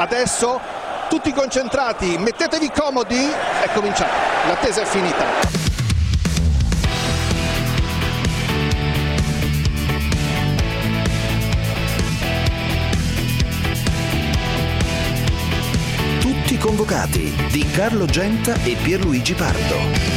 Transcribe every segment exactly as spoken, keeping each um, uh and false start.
Adesso tutti concentrati, mettetevi comodi, è cominciato, l'attesa è finita. Tutti convocati di Carlo Genta e Pierluigi Pardo.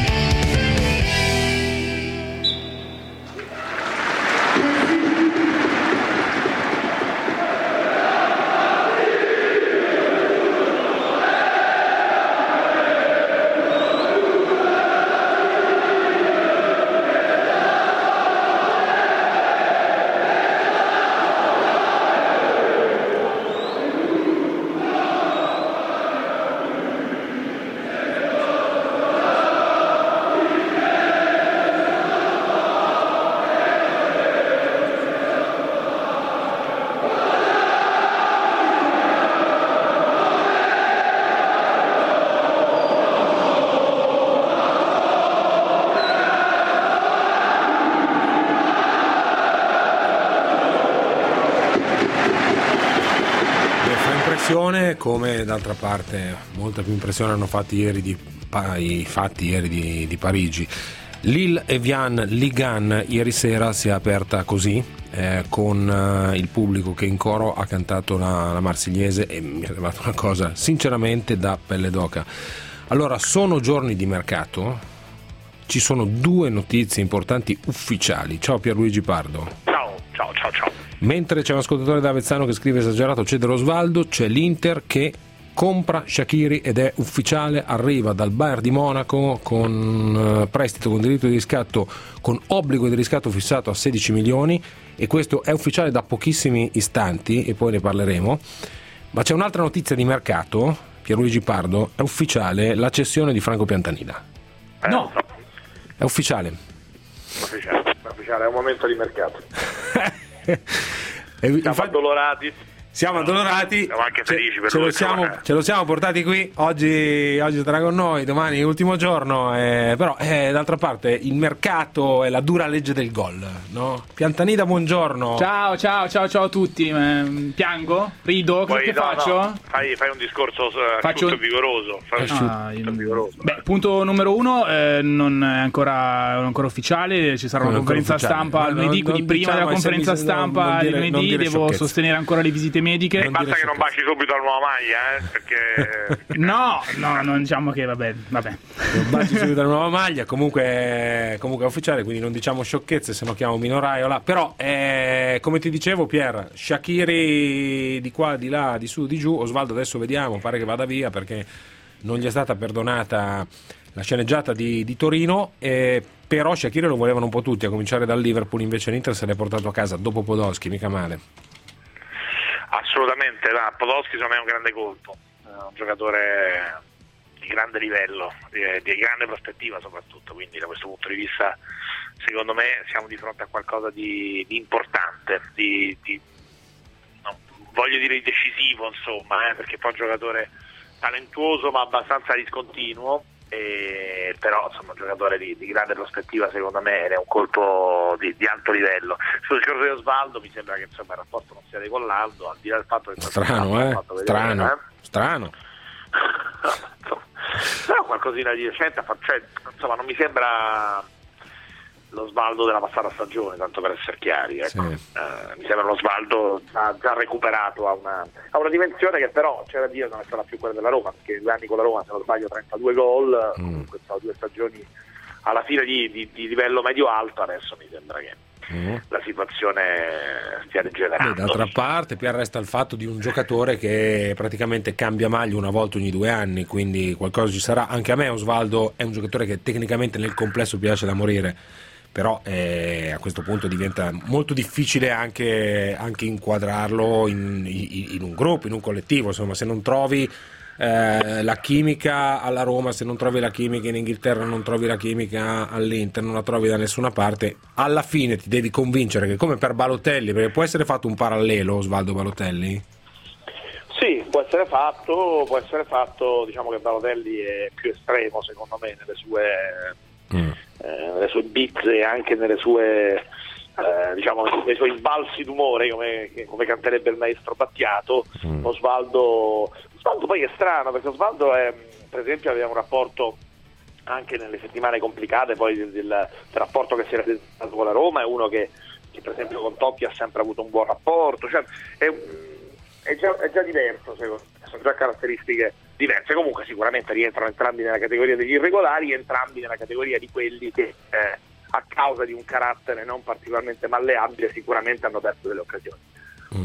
Come d'altra parte molta più impressione hanno fatto ieri di, i fatti ieri di, di Parigi. Lille Evian Ligue uno ieri sera si è aperta così, eh, con eh, il pubblico che in coro ha cantato la, la Marsigliese, e mi è sembrata una cosa sinceramente da pelle d'oca. Allora, sono giorni di mercato, ci sono due notizie importanti ufficiali. Ciao Pierluigi Pardo. Ciao, ciao, ciao, ciao. Mentre c'è un ascoltatore da Avezzano che scrive esagerato, c'è Osvaldo, c'è l'Inter che compra Shaqiri ed è ufficiale, arriva dal Bayern di Monaco con prestito con diritto di riscatto, con obbligo di riscatto fissato a sedici milioni, e questo è ufficiale da pochissimi istanti e poi ne parleremo. Ma c'è un'altra notizia di mercato, Pierluigi Pardo, è ufficiale la cessione di Franco Piantanida. No, è ufficiale. Ufficiale, ufficiale, è un momento di mercato. E siamo infatti, addolorati. Siamo addolorati, siamo anche felici per ce, lui, lo siamo, insomma. ce lo siamo portati qui, oggi, oggi sarà con noi, domani ultimo giorno, eh, però eh, d'altra parte il mercato è la dura legge del gol, no? Piantanida, buongiorno. Ciao, ciao, ciao, ciao a tutti. Eh, piango? Rido? Cosa Poi, che no, faccio? no, fai, fai un discorso Faccio... asciutto e vigoroso. Fai un Ah, asciutto e il... vigoroso. Beh, punto numero uno, eh, non è ancora, non è ancora ufficiale, ci sarà una non conferenza ufficiale. stampa No, lunedì, non, quindi non prima diciamo, della conferenza mi... stampa non, non di dire, lunedì devo sciocchezze. sostenere ancora le visite mediche. Non Basta che non baci subito la nuova maglia, eh, perché... No, no, non diciamo che vabbè, vabbè. Non baci subito la nuova maglia, comunque, comunque è ufficiale, quindi non diciamo sciocchezze, se no chiamo Mino Raiola. Però, eh, come ti dicevo Pier, Shaqiri di qua, di là, di su, di giù. Osvaldo adesso vediamo, pare che vada via perché non gli è stata perdonata la sceneggiata di, di Torino, eh, però Shaqiri lo volevano un po' tutti, a cominciare dal Liverpool, invece l'Inter se l'è portato a casa dopo Podolski, mica male. Assolutamente, la Podolski secondo me è un grande colpo, è un giocatore di grande livello, di, di grande prospettiva soprattutto, quindi da questo punto di vista secondo me siamo di fronte a qualcosa di, di importante, di, di no, voglio dire decisivo, insomma, eh, perché poi è un giocatore talentuoso ma abbastanza discontinuo, e, però insomma un giocatore di, di grande prospettiva secondo me, ed è un colpo di, di alto livello. Sul discorso di Osvaldo mi sembra che insomma il rapporto non stia decollando, al di là del fatto che strano eh strano vedere, eh? strano però qualcosina di decente, cioè, insomma non mi sembra lo Osvaldo della passata stagione, tanto per essere chiari, ecco. Sì. Uh, mi sembra uno Osvaldo già, già recuperato a una, a una dimensione che però c'è da dire non è stata più quella della Roma, perché due anni con la Roma, se non sbaglio, trentadue gol, mm. comunque sono due stagioni alla fine di, di, di livello medio-alto. Adesso mi sembra che mm. la situazione stia degenerando. Beh, d'altra parte Pier resta il fatto di un giocatore che praticamente cambia maglia una volta ogni due anni, quindi qualcosa ci sarà. Anche a me Osvaldo è un giocatore che tecnicamente nel complesso piace da morire, però eh, a questo punto diventa molto difficile anche, anche inquadrarlo in, in, in un gruppo, in un collettivo. Insomma, se non trovi eh, la chimica alla Roma, se non trovi la chimica in Inghilterra, non trovi la chimica all'Inter, non la trovi da nessuna parte, alla fine ti devi convincere che, come per Balotelli, perché può essere fatto un parallelo Osvaldo Balotelli? Sì, può essere fatto, può essere fatto, diciamo che Balotelli è più estremo secondo me nelle sue mm. eh, nelle sue bizze e anche nelle sue eh, diciamo nei suoi sbalzi d'umore, come, come canterebbe il maestro Battiato. mm. Osvaldo Osvaldo poi è strano, perché Osvaldo è, per esempio, aveva un rapporto anche nelle settimane complicate poi del, del, del rapporto che si era presentato con la Roma, è uno che, che per esempio con Totti ha sempre avuto un buon rapporto, cioè è, è, già, è già diverso, secondo me, sono già caratteristiche diverse. Comunque sicuramente rientrano entrambi nella categoria degli irregolari, entrambi nella categoria di quelli che eh, a causa di un carattere non particolarmente malleabile sicuramente hanno perso delle occasioni. mm.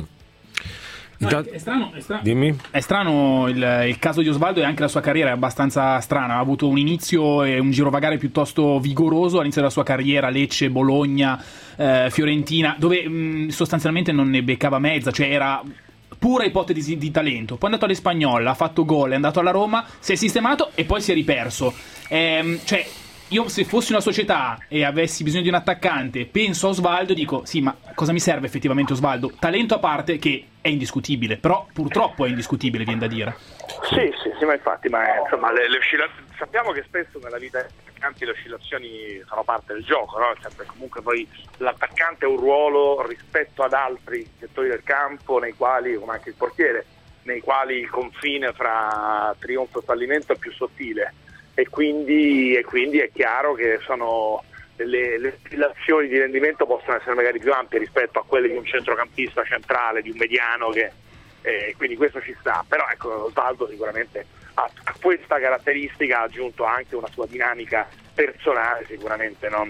No, è, è strano, è strano, Dimmi. È strano il, il caso di Osvaldo, e anche la sua carriera è abbastanza strana. Ha avuto un inizio e un girovagare piuttosto vigoroso all'inizio della sua carriera, Lecce, Bologna, eh, Fiorentina, dove mh, sostanzialmente non ne beccava mezza, cioè era pura ipotesi di talento. Poi è andato all'Espanyol, ha fatto gol, è andato alla Roma, si è sistemato e poi si è riperso. Ehm, cioè io, se fossi una società e avessi bisogno di un attaccante, penso a Osvaldo e dico sì, ma cosa mi serve effettivamente Osvaldo? Talento a parte, che è indiscutibile, però purtroppo è indiscutibile, viene da dire. Sì, sì, sì, ma infatti, ma insomma, le, le oscillazioni, sappiamo che spesso nella vita degli attaccanti le oscillazioni sono parte del gioco, no? Sempre, comunque poi l'attaccante ha un ruolo rispetto ad altri settori del campo, nei quali, come anche il portiere, nei quali il confine fra trionfo e fallimento è più sottile. E quindi, e quindi è chiaro che sono le, le oscillazioni di rendimento possono essere magari più ampie rispetto a quelle di un centrocampista centrale, di un mediano, che eh, quindi questo ci sta. Però ecco, Osvaldo sicuramente ha, a questa caratteristica ha aggiunto anche una sua dinamica personale, sicuramente non,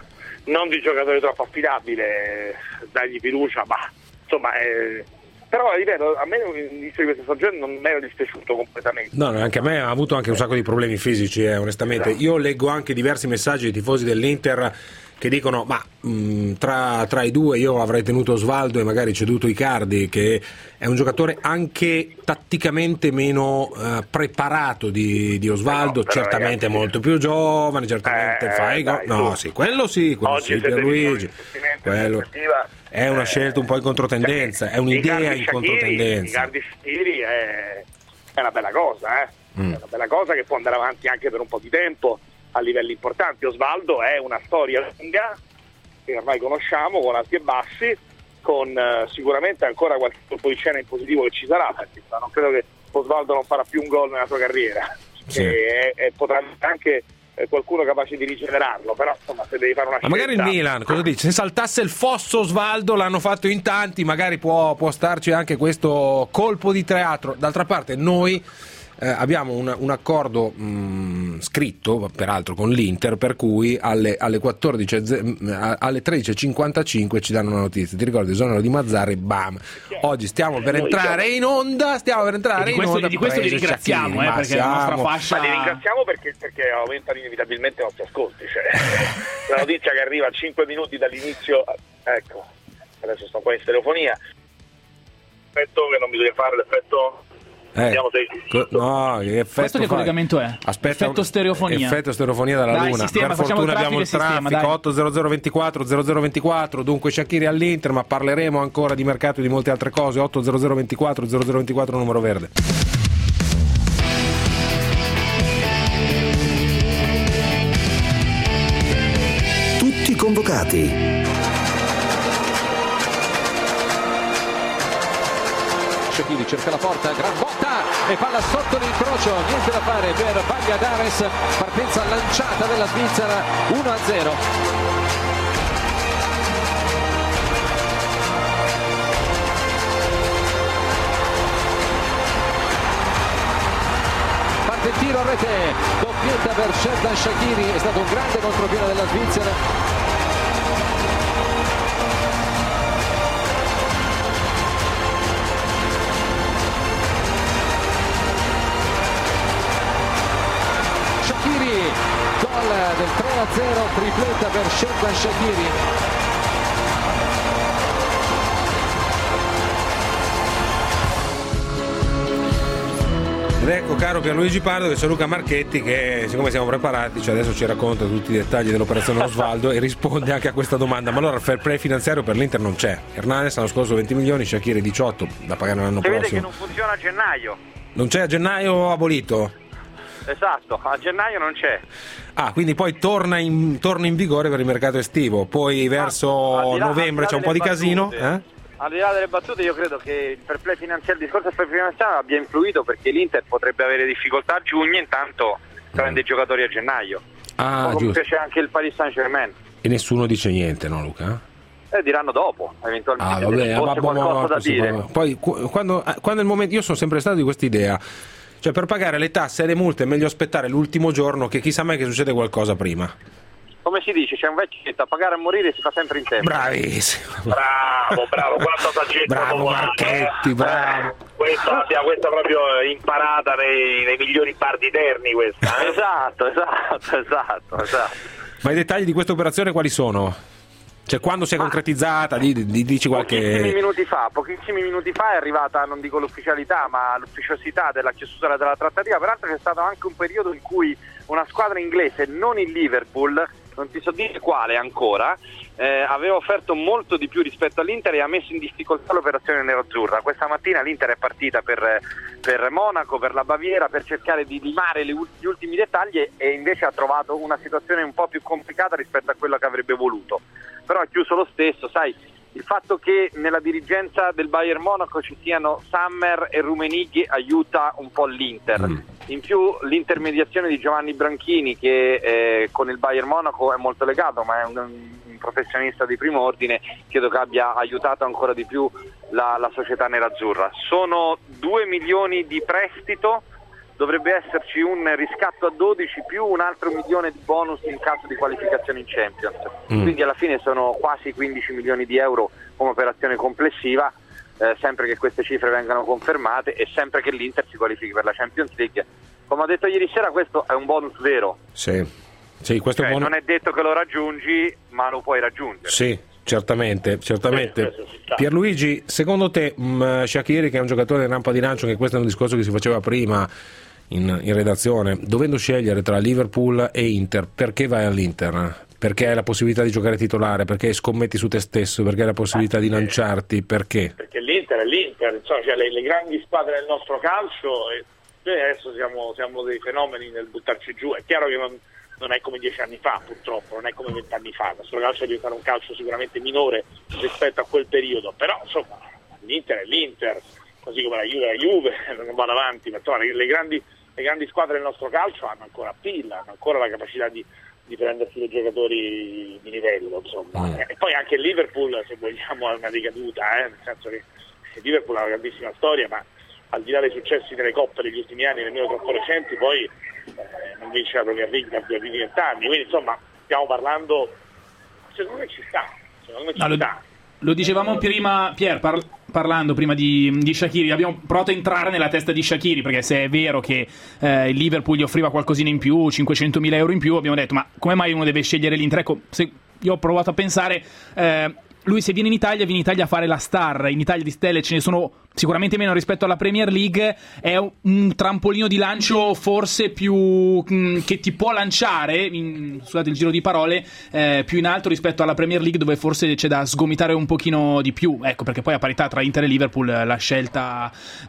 non di giocatore troppo affidabile, dagli fiducia, ma insomma eh, però ripeto, a me all'inizio di questa stagione non mi ero dispiaciuto completamente. No, no, anche a me ha avuto anche un sacco di problemi fisici, eh, onestamente. Esatto. Io leggo anche diversi messaggi di tifosi dell'Inter che dicono ma mh, tra, tra i due io avrei tenuto Osvaldo e magari ceduto Icardi, che è un giocatore anche tatticamente meno uh, preparato di, di Osvaldo, no, certamente ragazzi, molto più giovane, certamente eh, fai dai, no tu. sì, quello sì, quello Oggi sì, Pierluigi, quello è una eh, scelta un po' in controtendenza, è un'idea in controtendenza. Icardi Shaqiri è, è una bella cosa, eh? mm. è una bella cosa che può andare avanti anche per un po' di tempo a livelli importanti. Osvaldo è una storia lunga che ormai conosciamo, con alti e bassi, con uh, sicuramente ancora qualche colpo di scena in positivo che ci sarà, perché non credo che Osvaldo non farà più un gol nella sua carriera, sì. e, e potrà anche eh, qualcuno capace di rigenerarlo, però insomma se devi fare una ma scelta... magari il Milan, cosa dici? Se saltasse il fosso Osvaldo, l'hanno fatto in tanti, magari può, può starci anche questo colpo di teatro. D'altra parte noi Eh, abbiamo un, un accordo mh, scritto peraltro con l'Inter, per cui alle, alle quattordici alle tredici e cinquantacinque ci danno una notizia. Ti ricordi, esonero di Mazzarri, bam, oggi stiamo per entrare in onda stiamo per entrare in questo, onda di questo li ringraziamo, eh, perché siamo... la nostra fascia... ma li ringraziamo perché, perché aumentano inevitabilmente i nostri ascolti, cioè, la notizia che arriva a cinque minuti dall'inizio, ecco, adesso sto qua in stereofonia, effetto che non bisogna fare l'effetto. Eh, co- no, che effetto questo che fai? collegamento è? Aspetta, effetto stereofonia. Effetto stereofonia dalla dai, Luna. Sistema, per fortuna abbiamo il sistema, traffico. otto zero zero ventiquattro zero zero ventiquattro. Dunque Shaqiri all'Inter, ma parleremo ancora di mercato e di molte altre cose. otto zero zero ventiquattro zero zero ventiquattro numero verde. Tutti convocati. Shaqiri cerca la porta, gran botta e palla sotto l'incrocio, niente da fare per Valladares, partenza lanciata della Svizzera, uno a zero. Parte il tiro a rete, doppietta per Xherdan Shaqiri, è stato un grande contropiede della Svizzera. Gol del tre a zero, tripletta per Xherdan Shaqiri. Ed ecco, caro Pierluigi Pardo, che c'è Luca Marchetti che, siccome siamo preparati, cioè adesso ci racconta tutti i dettagli dell'operazione Osvaldo e risponde anche a questa domanda. Ma allora il fair play finanziario per l'Inter non c'è. Hernanes l'anno scorso venti milioni, Shaqiri diciotto, da pagare l'anno si prossimo. vede che non funziona a gennaio. Non c'è a gennaio, abolito? Esatto, a gennaio non c'è. Ah, quindi poi torna in, torna in vigore per il mercato estivo, poi verso là, novembre c'è un po' di battute, casino. Eh? Al di là delle battute, io credo che il fair play finanziario, il discorso del fair play finanziario abbia influito, perché l'Inter potrebbe avere difficoltà a giugno, intanto prende i giocatori a gennaio. Ah, come giusto. c'è anche il Paris Saint-Germain. E nessuno dice niente, no Luca? Eh, diranno dopo, eventualmente, Ah, vabbè, se fosse ma, qualcosa ma, da sì, dire. ma, poi qu- quando, quando è il momento, io sono sempre stato di questa idea, cioè per pagare le tasse e le multe è meglio aspettare l'ultimo giorno, che chissà mai che succede qualcosa prima. Come si dice, c'è un vecchietto, a pagare a morire si fa sempre in tempo. Bravissimo. Bravo, bravo, quanta saggezza. Bravo Marchetti, bravo. Questa, questa proprio imparata nei, nei migliori bar di Terni, questa. Eh? Esatto, esatto, esatto, esatto. Ma i dettagli di questa operazione quali sono? Cioè quando si è concretizzata, di, di, dici qualche... Pochissimi minuti fa, pochissimi minuti fa è arrivata, non dico l'ufficialità, ma l'ufficiosità della chiusura della trattativa. Peraltro c'è stato anche un periodo in cui una squadra inglese, non il Liverpool, non ti so dire quale ancora, eh, aveva offerto molto di più rispetto all'Inter e ha messo in difficoltà l'operazione nerazzurra. Questa mattina l'Inter è partita per, per Monaco, per la Baviera, per cercare di limare le, gli ultimi dettagli, e invece ha trovato una situazione un po' più complicata rispetto a quello che avrebbe voluto. Però è chiuso lo stesso, sai, il fatto che nella dirigenza del Bayern Monaco ci siano Sammer e Rummenigge aiuta un po' l'Inter. Mm. In più l'intermediazione di Giovanni Branchini, che eh, con il Bayern Monaco è molto legato, ma è un, un professionista di primo ordine, credo che abbia aiutato ancora di più la, la società nerazzurra. Sono due milioni di prestito, dovrebbe esserci un riscatto a dodici più un altro milione di bonus in caso di qualificazione in Champions. Mm. Quindi alla fine sono quasi quindici milioni di euro come operazione complessiva, eh, sempre che queste cifre vengano confermate e sempre che l'Inter si qualifichi per la Champions League. Come ho detto ieri sera, questo è un bonus vero. Sì, sì, questo cioè, è un bonus... non è detto che lo raggiungi, ma lo puoi raggiungere. Sì, certamente, certamente. Pierluigi, secondo te mh, Shaqiri, che è un giocatore in rampa di lancio, che questo è un discorso che si faceva prima in, in redazione, dovendo scegliere tra Liverpool e Inter, perché vai all'Inter? Perché hai la possibilità di giocare titolare, perché scommetti su te stesso, perché hai la possibilità di lanciarti, perché? Perché l'Inter è l'Inter, insomma, cioè le, le grandi squadre del nostro calcio, e noi adesso siamo, siamo dei fenomeni nel buttarci giù. È chiaro che non, non è come dieci anni fa, purtroppo, non è come vent'anni fa, il nostro calcio è diventato un calcio sicuramente minore rispetto a quel periodo, però insomma l'Inter è l'Inter, così come la Juve è la Juve, non vado avanti, ma insomma, le, le, grandi, le grandi squadre del nostro calcio hanno ancora pilla, hanno ancora la capacità di, di prendersi dei giocatori di livello, insomma. Mm. E poi anche il Liverpool, se vogliamo, ha una ricaduta, eh, nel senso che il Liverpool ha una grandissima storia, ma al di là dei successi nelle coppe degli ultimi anni, nemmeno troppo recenti, poi eh, non vince la Premier League da più di vent'anni, quindi insomma stiamo parlando, secondo me ci sta, secondo me ci no, sta. Lo, lo dicevamo prima, Pier, par- parlando prima di, di Shaqiri, abbiamo provato a entrare nella testa di Shaqiri, perché se è vero che eh, il Liverpool gli offriva qualcosina in più, cinquecentomila euro in più, abbiamo detto, ma come mai uno deve scegliere l'Inter? Ecco, se io ho provato a pensare... Eh, lui se viene in Italia, viene in Italia a fare la star. In Italia di stelle ce ne sono sicuramente meno rispetto alla Premier League. È un trampolino di lancio forse più mh, che ti può lanciare, in, scusate il giro di parole, eh, più in alto rispetto alla Premier League, dove forse c'è da sgomitare un pochino di più. Ecco, perché poi a parità tra Inter e Liverpool la scelta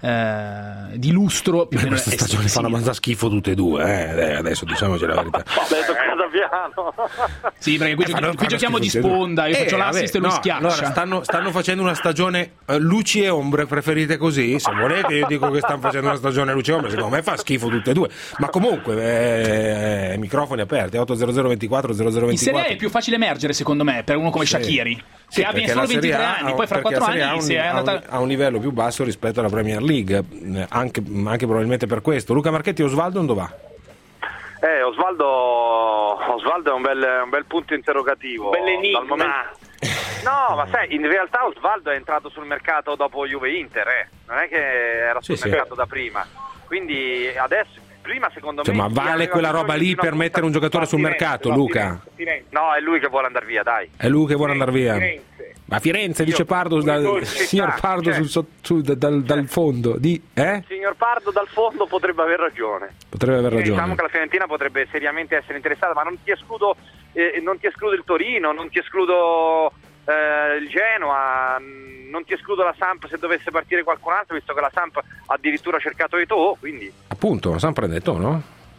eh, di lustro più o meno questa stagione fanno manza schifo tutte e due, eh? Adesso diciamoci la verità. L'hai toccata piano. Sì, perché qui, eh, giochi- fanno, qui fanno giochiamo di schifo sponda, io eh, faccio l'assist vabbè, e lui no, schiaccia. Allora, stanno, stanno facendo una stagione uh, luci e ombre, preferite così? Se volete io dico che stanno facendo una stagione luci e ombre, secondo me fa schifo tutte e due, ma comunque eh, microfoni aperti, otto zero zero ventiquattro zero zero ventiquattro. In Serie A è più facile emergere secondo me per uno come Sì. Shaqiri, Sì, che abbia perché solo la Serie ventitré A anni, poi fra perché quattro la Serie A anni ha un, si è ha un- andata... ha un livello più basso rispetto alla Premier League, eh, anche, anche probabilmente per questo. Luca Marchetti, Osvaldo dove va? Eh, Osvaldo, Osvaldo è un bel, un bel punto interrogativo. Bell'enigma. Dal momento... No, ma sai, in realtà Osvaldo è entrato sul mercato dopo Juve-Inter, eh. Non è che era sul Sì, sì. mercato da prima. Quindi adesso, prima secondo Cioè, me... ma chi vale aveva quella bisogno roba di lì una per punta- mettere un giocatore sul Firenze, mercato, va, Luca? Firenze, Firenze. No, è lui che vuole andare via, dai. È lui che vuole andare via. Firenze. Ma Firenze, dice Pardo, dal, Ci signor sta, Pardo cioè. sul sot- su- da- dal, dal fondo, di, eh? Signor Pardo dal fondo potrebbe aver ragione. Potrebbe aver ragione. Diciamo che la Fiorentina potrebbe seriamente essere interessata, ma non ti escludo, eh, non ti escludo il Torino, non ti escludo eh, il Genoa, non ti escludo la Samp se dovesse partire qualcun altro, visto che la Samp ha addirittura cercato Eto'o, quindi... Appunto, San prende Eto'o, no?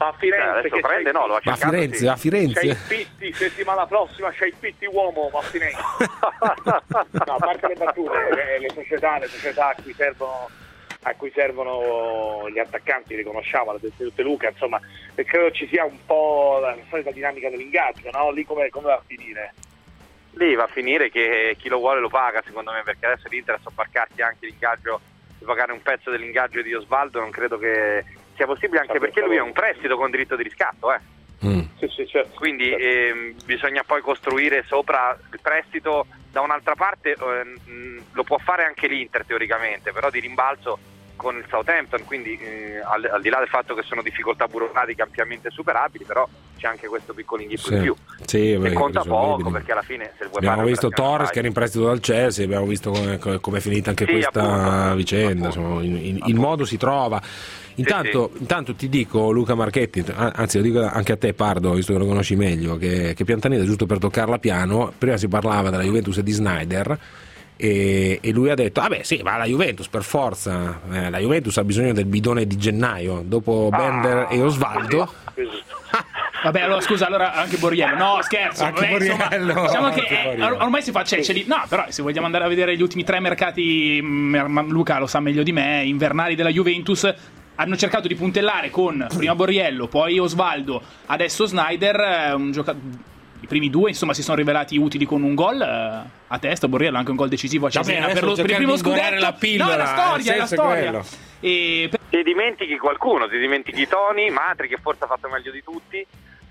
A Firenze, che prende, no, lo ha a Firenze, a Firenze. C'è il Pitti, settimana prossima c'è il Pitti uomo, ma a Firenze. No, a parte le battute, le, le società, le società a cui servono a cui servono gli attaccanti, li conosciamo, l'ha detto tutte Luca, insomma, e credo ci sia un po' la solita dinamica dell'ingaggio, no? Lì come, come va a finire? Lì va a finire che chi lo vuole lo paga, secondo me, perché adesso l'Inter sta sbarcarti anche l'ingaggio, di pagare un pezzo dell'ingaggio di Osvaldo, non credo che sia possibile, anche perché lui è un prestito con diritto di riscatto, eh. Mm. Sì, sì, certo. Quindi certo. ehm, bisogna poi costruire sopra il prestito. Da un'altra parte ehm, lo può fare anche l'Inter teoricamente, però di rimbalzo con il Southampton, quindi eh, al, al di là del fatto che sono difficoltà burocratiche ampiamente superabili, però c'è anche questo piccolo inghippo Sì. in più, Sì, che beh, conta poco, risolvibili. perché alla fine se vuoi Abbiamo fare visto un'operazione Torres che era in prestito dal Chelsea, abbiamo visto come come è finita anche Sì, questa appunto, vicenda. appunto, Insomma, in- in- il appunto. modo si trova. Intanto, intanto ti dico, Luca Marchetti, an- anzi lo dico anche a te Pardo, visto che lo conosci meglio, che, che Piantanida, giusto per toccarla piano, prima si parlava della Juventus e di Sneijder, e, e lui ha detto, vabbè sì, va la Juventus per forza, eh, la Juventus ha bisogno del bidone di gennaio, dopo Bender e Osvaldo. Vabbè, allora scusa, allora anche Borriello. No, scherzo. Anche vabbè, insomma, Borriello, diciamo anche che eh, Borriello. or- ormai si fa ceceli. No, però se vogliamo andare a vedere gli ultimi tre mercati, mh, ma Luca lo sa meglio di me, invernali della Juventus, hanno cercato di puntellare con prima Borriello, poi Osvaldo, adesso Sneijder, eh, un gioca- i primi due insomma si sono rivelati utili con un gol eh, a testa. Borriello anche un gol decisivo a Cesena Vabbè, per, lo- adesso per il primo cercare di scudetto. indorare la pillola, no, è la storia, il è la senso è storia. quello. E per- Ti dimentichi qualcuno, ti dimentichi Toni, Matri, che forse ha fatto meglio di tutti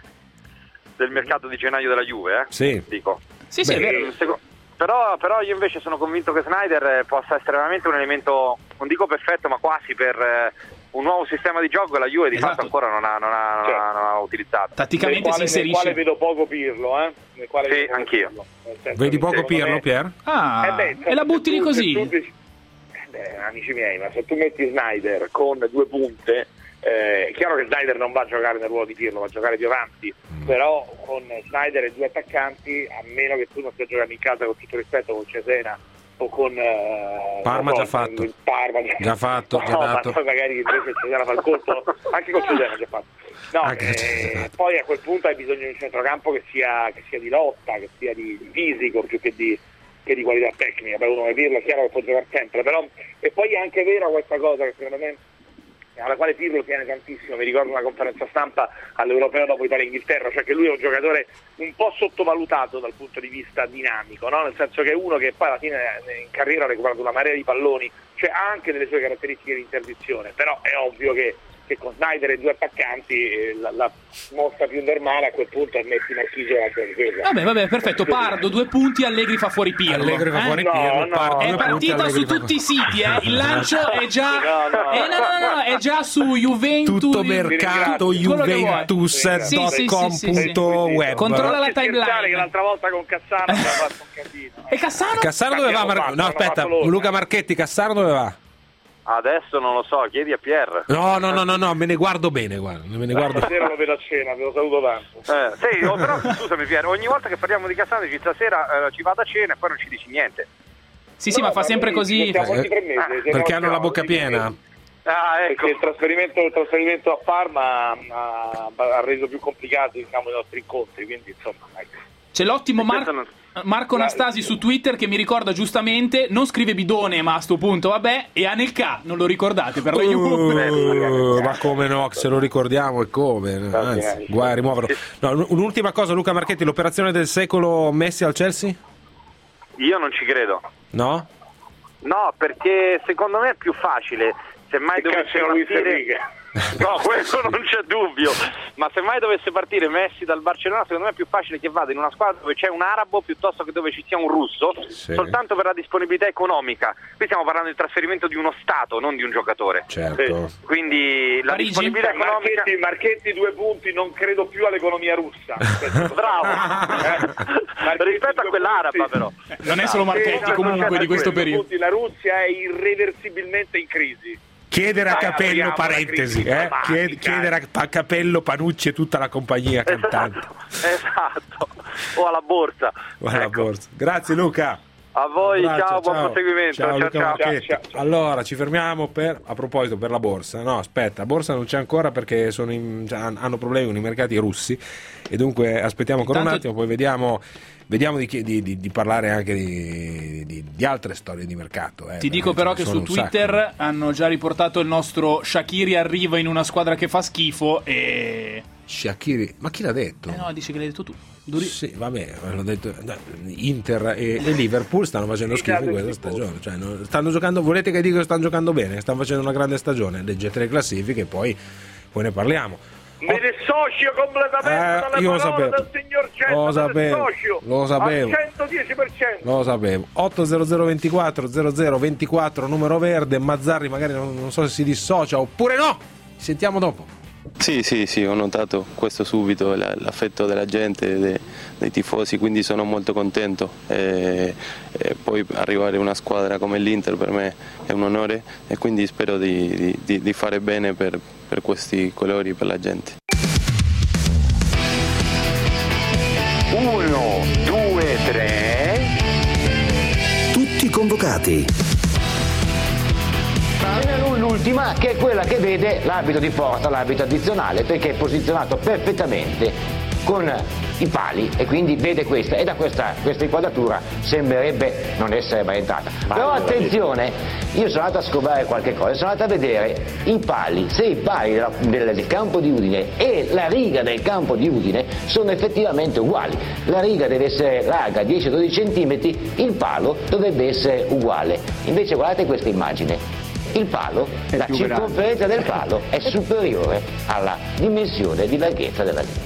del mercato di gennaio della Juve, eh? Sì. Dico. sì, sì, è vero. Eh, seco- Però, però io invece sono convinto che Sneijder eh, possa essere veramente un elemento, non dico perfetto, ma quasi per eh, un nuovo sistema di gioco che la Juve di Esatto. fatto ancora non ha, non ha, non Certo. ha, non ha utilizzato. Tatticamente nel quale, si nel quale inserisce. vedo poco Pirlo, eh? Nel quale Sì, vedo poco anch'io. Pirlo. Nel senso Vedi che poco secondo Pirlo, me- Pier? Ah, Eh beh, e cioè, la se butti lì tu- così. se tu dici- eh beh, amici miei, ma se tu metti Sneijder con due punte, eh, è chiaro che Sneijder non va a giocare nel ruolo di Pirlo, va a giocare più avanti, però con Sneijder e due attaccanti, a meno che tu non stia giocando in casa, con tutto rispetto, con Cesena o con eh, Parma non so, già fatto. il Parma Già fatto, già no, ma dato. poi magari invece Cesena fa il colpo, anche con Cesena già fatto. No, Anche con eh, Cesena. poi a quel punto hai bisogno di un centrocampo che sia, che sia di lotta, che sia di, di fisico più che di, che di qualità tecnica. Poi uno come Pirlo è chiaro che può giocare sempre, però e poi è anche vera questa cosa che secondo me, alla quale Pirlo tiene tantissimo. Mi ricordo una conferenza stampa all'Europeo dopo Italia e Inghilterra, cioè che lui è un giocatore un po' sottovalutato dal punto di vista dinamico, no? Nel senso che è uno che poi alla fine in carriera ha recuperato una marea di palloni, cioè ha anche delle sue caratteristiche di interdizione, però è ovvio che che con Sneijder e due attaccanti eh, la, la mossa più normale a quel punto è metti Marchisio e la difesa. Vabbè, vabbè, perfetto. Pardo, due punti, Allegri fa fuori Pirlo. Allegri fa eh? fuori No, Pirlo, no, Pardo, È due punti, partita Allegri su fa tutti i siti, eh? Il lancio è già. No, no. Eh, no, no, no, è già su Juventus. tutto mercato Quello che vuoi. Juventus Sì, sì, sì, punto com sì, sì, punto sì. web. Controlla la Che scherzare timeline. che l'altra volta con Cassano aveva fatto un casino. E Cassano? Cassaro dove va? Abbiamo Mar- fatto, no, hanno aspetta, fatto loro. Luca Marchetti, Cassaro dove va? Adesso non lo so, chiedi a Pierre. No, no, no, no, no, me ne guardo bene, guarda, me ne guardo. Stasera lo vedo a cena, ve lo saluto tanto. Eh, sì, oh, però scusami Pierre, ogni volta che parliamo di Cassano dici stasera eh, ci vado a cena e poi non ci dici niente. Sì, sì, ma fa sempre così. Siamo ogni tre mesi, Ah, se Perché no hanno la siamo bocca ogni tre piena. mesi. Ah, ecco. Perché il trasferimento, il trasferimento a Parma ha, ha reso più complicati, diciamo, i nostri incontri, quindi insomma, ecco. C'è l'ottimo Mar- Questo non- Marco Anastasi su Twitter che mi ricorda giustamente, non scrive bidone, ma a sto punto vabbè, e Anelka, non lo ricordate per la Juve. Uh, ma come no, se lo ricordiamo e come, anzi, guai a rimuoverlo. No, un'ultima cosa, Luca Marchetti, l'operazione del secolo Messi al Chelsea? Io non ci credo. No? No, perché secondo me è più facile, se mai dovesse Cazzo, Luis partire. Enrique. No, questo non c'è dubbio. Ma se mai dovesse partire Messi dal Barcellona, secondo me è più facile che vada in una squadra dove c'è un arabo piuttosto che dove ci sia un russo, Sì. soltanto per la disponibilità economica. Qui stiamo parlando del trasferimento di uno Stato, non di un giocatore. Certo. Quindi la Parigi? disponibilità economica. Marchetti, Marchetti due punti, non credo più all'economia russa. Bravo. Marchetti, Rispetto a due quell'araba punti. però. Non è solo Marchetti Sì, comunque no, no, di questo due periodo. punti, la Russia è irreversibilmente in crisi. Chiedere a Dai, Capello, apriamo la parentesi, crisi eh? diplomatica. Chied- chiedere a Pa- Capello, Panucci e tutta la compagnia cantante. Esatto, esatto. O alla borsa. Guarda la Ecco. borsa. Grazie Luca. A voi, Abbraccio, ciao, buon ciao. proseguimento. Ciao, Ciao, Luca ciao. Marchetti. Ciao, ciao. Allora, ci fermiamo per, a proposito, per la borsa. No, aspetta, la borsa non c'è ancora perché sono in- cioè, hanno problemi con i mercati russi e dunque aspettiamo ancora un Intanto- attimo, poi vediamo, vediamo di, chi- di- di- di parlare anche di, di- di altre storie di mercato. eh, Ti dico perché però ce che ne sono su un sacco. Twitter hanno già riportato il nostro Shaqiri arriva in una squadra che fa schifo e... Shaqiri, ma chi l'ha detto? Eh no, dici che l'hai detto tu. Duri- Sì, vabbè, l'ho detto. Inter e, e Liverpool stanno facendo schifo in questa stagione. Cioè, non- stanno giocando. Volete che dico che stanno giocando bene? Stanno facendo una grande stagione. Leggete le classifiche, poi, poi ne parliamo. Mi dissocio completamente Eh, dalle io lo parole sapevo. del signor Cetta, Lo me ne sapevo. dissocio Lo sapevo. al centodieci per cento. Lo sapevo. otto zero zero ventiquattro zero zero ventiquattro numero verde. Mazzarri magari non, non so se si dissocia oppure no. Ci sentiamo dopo. Sì, sì, sì, ho notato questo subito, la- l'affetto della gente, de- dei tifosi, quindi sono molto contento. E, e poi arrivare a una squadra come l'Inter per me è un onore e quindi spero di, di- di fare bene per, per questi colori, per la gente. Uno, due, tre. Tutti convocati. Ce n'è l'ultima che è quella che vede l'arbitro di porta, l'arbitro addizionale, perché è posizionato perfettamente con i pali e quindi vede questa e da questa, questa inquadratura sembrerebbe non essere mai entrata. Però attenzione, io sono andato a scovare qualche cosa, sono andato a vedere i pali, se i pali della- del, del campo di Udine e la riga del campo di Udine sono effettivamente uguali. La riga deve essere larga dieci dodici centimetri, il palo dovrebbe essere uguale. Invece guardate questa immagine. Il palo, la più circonferenza del palo è superiore alla dimensione di larghezza della linea.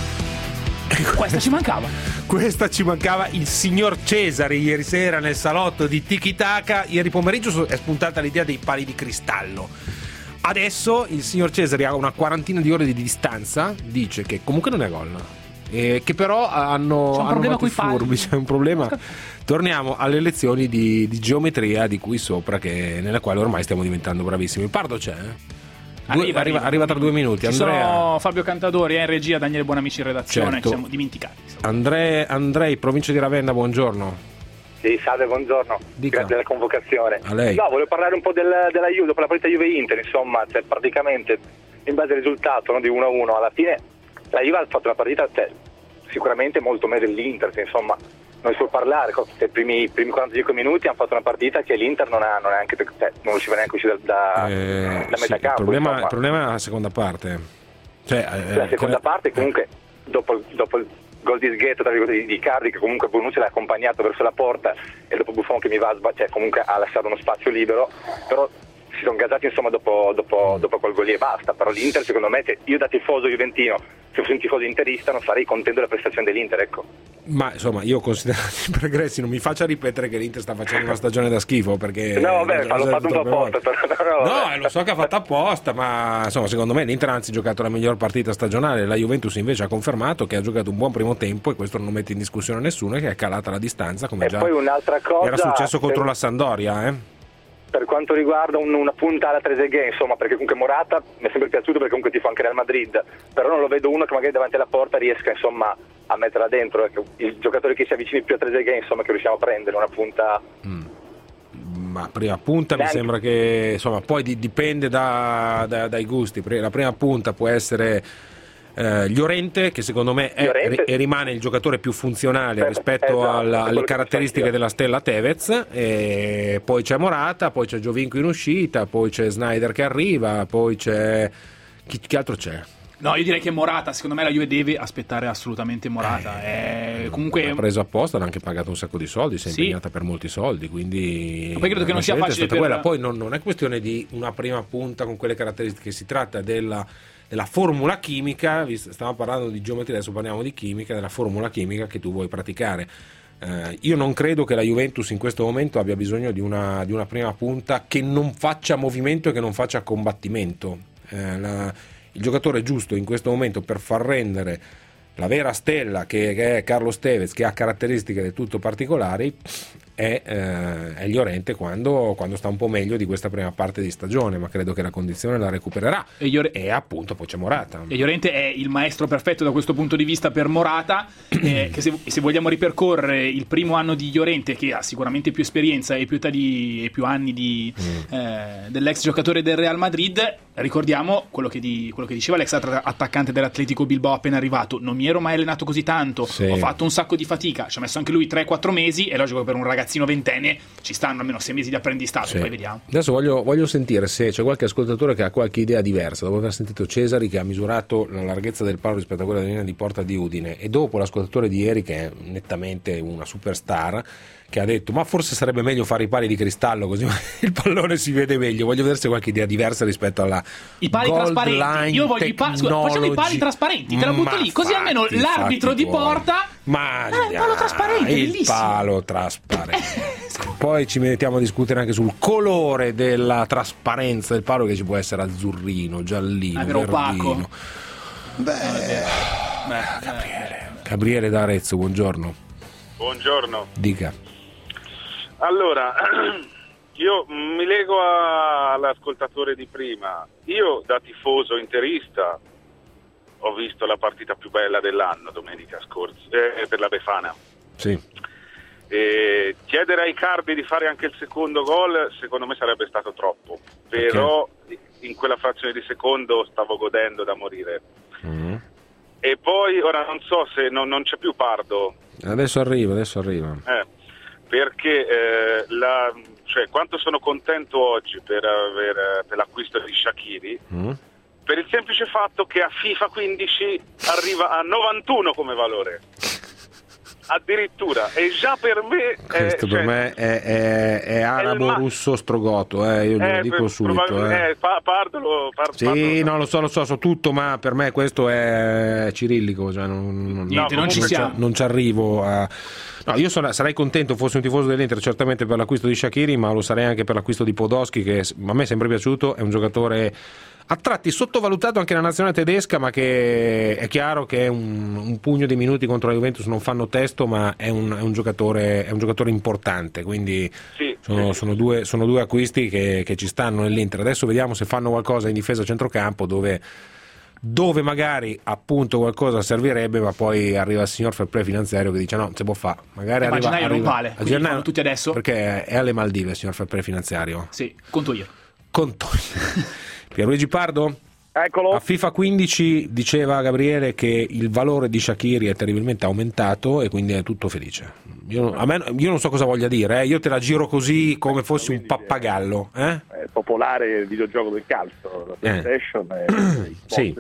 Questa ci mancava. Questa ci mancava il signor Cesari ieri sera nel salotto di Tiki Taka. Ieri pomeriggio so- è spuntata l'idea dei pali di cristallo. Adesso il signor Cesari a una quarantina di ore di distanza dice che comunque non è gol. E che però hanno, C'è un hanno problema fatto i coi pali. furbi, c'è un problema. Torniamo alle lezioni di, di geometria di qui sopra, che, nella quale ormai stiamo diventando bravissimi. Il Pardo c'è? eh? Due- Arriva, arriva, arriva. arriva tra due minuti. Ci Andrea, sono Fabio Cantadori, eh, in regia, Daniele Buonamici in redazione, Certo. ci siamo dimenticati. Andre, Andrei, provincia di Ravenna, buongiorno. Sì, salve, buongiorno. Dica. Grazie della convocazione. A lei. No, volevo parlare un po' del- della Juve, dopo la partita Juve-Inter, insomma, cioè, praticamente in base al risultato, no, di uno a uno, alla fine la Juve ha fatto una partita cioè, sicuramente molto meglio dell'Inter, che, insomma, non si può parlare, i primi, primi quarantacinque minuti hanno fatto una partita che l'Inter non ha, non è anche, cioè, non riusciva neanche a uscire da, Eh, da sì, metà il, campo. problema, insomma. il problema è la seconda parte. Cioè, eh, La seconda quella- parte comunque dopo, dopo il gol di Sghetto tra virgolette, di Icardi, che comunque Bonucci l'ha accompagnato verso la porta, e dopo Buffon che mi va a sba- cioè comunque ha lasciato uno spazio libero, però si sono gasati insomma dopo, dopo, dopo quel gol lì e basta. Però l'Inter secondo me, se io da tifoso juventino, se fossi un tifoso interista, non sarei contento della prestazione dell'Inter, ecco. Ma insomma, io considerato i progressi, non mi faccia ripetere che l'Inter sta facendo una stagione da schifo, perché No, vabbè, l'ho l'ho fatto un po' apposta, però, però, No, vabbè. eh, lo so che ha fatto apposta, ma insomma, secondo me l'Inter ha anzi giocato la miglior partita stagionale. La Juventus invece ha confermato che ha giocato un buon primo tempo, e questo non mette in discussione nessuno, e che è calata la distanza, come E già poi un'altra cosa, era successo contro per- la Sampdoria, eh? Per quanto riguarda un, una punta alla Trezeguet, insomma, perché comunque Morata mi è sempre piaciuto, perché comunque tifo anche Real Madrid, però non lo vedo uno che magari davanti alla porta riesca insomma a metterla dentro, ecco. Il giocatore che si avvicini più a Trezeguet, insomma, che riusciamo a prendere una punta. Ma prima punta mi Neanche- sembra che insomma poi di- dipende da- da- dai gusti. Pre- la prima punta può essere eh, Llorente, che secondo me è Llorente. e rimane il giocatore più funzionale Eh, rispetto esatto, alla- quello alle che caratteristiche penso della stella Tevez, e poi c'è Morata, poi c'è Giovinco in uscita, poi c'è Snyder che arriva, poi c'è chi, chi altro c'è? No, io direi che Morata, secondo me la Juve deve aspettare assolutamente Morata. Eh, comunque L'ha preso apposta, l'ha anche pagato un sacco di soldi, si è Sì. impegnata per molti soldi, quindi Ma poi credo che non la sia scelta è facile stata per- quella. Poi non, non è questione di una prima punta con quelle caratteristiche, si tratta della, della formula chimica, visto- stavamo parlando di geometria, adesso parliamo di chimica, della formula chimica che tu vuoi praticare. Eh, io non credo che la Juventus in questo momento abbia bisogno di una, di una prima punta che non faccia movimento e che non faccia combattimento. Eh, la- il giocatore giusto in questo momento per far rendere La vera stella che, che è Carlos Tevez, che ha caratteristiche del tutto particolari, è, eh, è Llorente quando, quando sta un po' meglio di questa prima parte di stagione, ma credo che la condizione la recupererà. E, Llore- e appunto poi c'è Morata. E Llorente è il maestro perfetto da questo punto di vista per Morata, eh, che se, se vogliamo ripercorrere il primo anno di Llorente, che ha sicuramente più esperienza e più, età di, e più anni di, mm. eh, dell'ex giocatore del Real Madrid, ricordiamo quello che, di, quello che diceva l'ex attaccante dell'Atletico Bilbao appena arrivato: non mi ero mai allenato così tanto, sì. ho fatto un sacco di fatica, ci ha messo anche lui tre quattro mesi, è logico che per un ragazzino ventenne ci stanno almeno sei mesi di apprendistato, sì. Poi vediamo. Adesso voglio, voglio sentire se c'è qualche ascoltatore che ha qualche idea diversa dopo aver sentito Cesari, che ha misurato la larghezza del palo rispetto a quella della linea di porta di Udine, e dopo l'ascoltatore di ieri, che è nettamente una superstar, che ha detto ma forse sarebbe meglio fare i pali di cristallo così il pallone si vede meglio. Voglio vedere se qualche idea diversa rispetto alla i pali trasparenti. Io voglio i pali, scusa, facciamo i pali trasparenti, te la butto lì così fatti, almeno l'arbitro di tuoi. porta ma ah, il palo trasparente, il bellissimo. Palo trasparente. Poi ci mettiamo a discutere anche sul colore della trasparenza del palo, che ci può essere azzurrino, giallino, ah, verdino. Beh, Beh, Gabriele Gabriele da Arezzo, buongiorno. Buongiorno. Dica. Allora, io mi lego a, all'ascoltatore di prima. Io da tifoso interista ho visto la partita più bella dell'anno domenica scorsa, eh, per la Befana. Sì. E chiedere ai Cardi di fare anche il secondo gol secondo me sarebbe stato troppo, però okay. in quella frazione di secondo stavo godendo da morire. Mm. E poi ora non so se non, non c'è più Pardo. Adesso arriva, adesso arriva. Eh, perché eh, la, cioè, quanto sono contento oggi per, aver, per l'acquisto di Shaqiri, mm. per il semplice fatto che a FIFA quindici arriva a novantuno come valore. Addirittura, e già per me questo eh, per cioè, me è, è, è arabo ma- russo strogoto, eh, io glielo eh, dico subito. Eh. Eh, pa- Pardolo, par- sì, Pardolo. no, lo so, lo so, so tutto, ma per me questo è cirillico, cioè non, non, Niente, no, non ci siamo. Non ci arrivo a... No, io sono, sarei contento, fossi un tifoso dell'Inter, certamente per l'acquisto di Shaqiri, ma lo sarei anche per l'acquisto di Podolski, che a me è sempre piaciuto, è un giocatore a tratti sottovalutato anche nella nazionale tedesca, ma che è chiaro che è un, un pugno di minuti contro la Juventus non fanno testo, ma è un, è un giocatore è un giocatore importante, quindi sì, sono, sì. sono, due, sono due acquisti che, che ci stanno nell'Inter. Adesso vediamo se fanno qualcosa in difesa centrocampo, dove dove magari appunto qualcosa servirebbe, ma poi arriva il signor fair play finanziario che dice no, non si può fare, magari eh, arriva, ma arriva non vale, a gennaio, tutti adesso, perché è alle Maldive il signor fair play finanziario. Sì, conto io conto Pierluigi Pardo? Eccolo. A FIFA quindici diceva Gabriele che il valore di Shaqiri è terribilmente aumentato e quindi è tutto felice. Io, a me, io non so cosa voglia dire, eh. Io te la giro così come fossi un pappagallo. Eh? È popolare il videogioco del calcio, la PlayStation, eh. e, sì.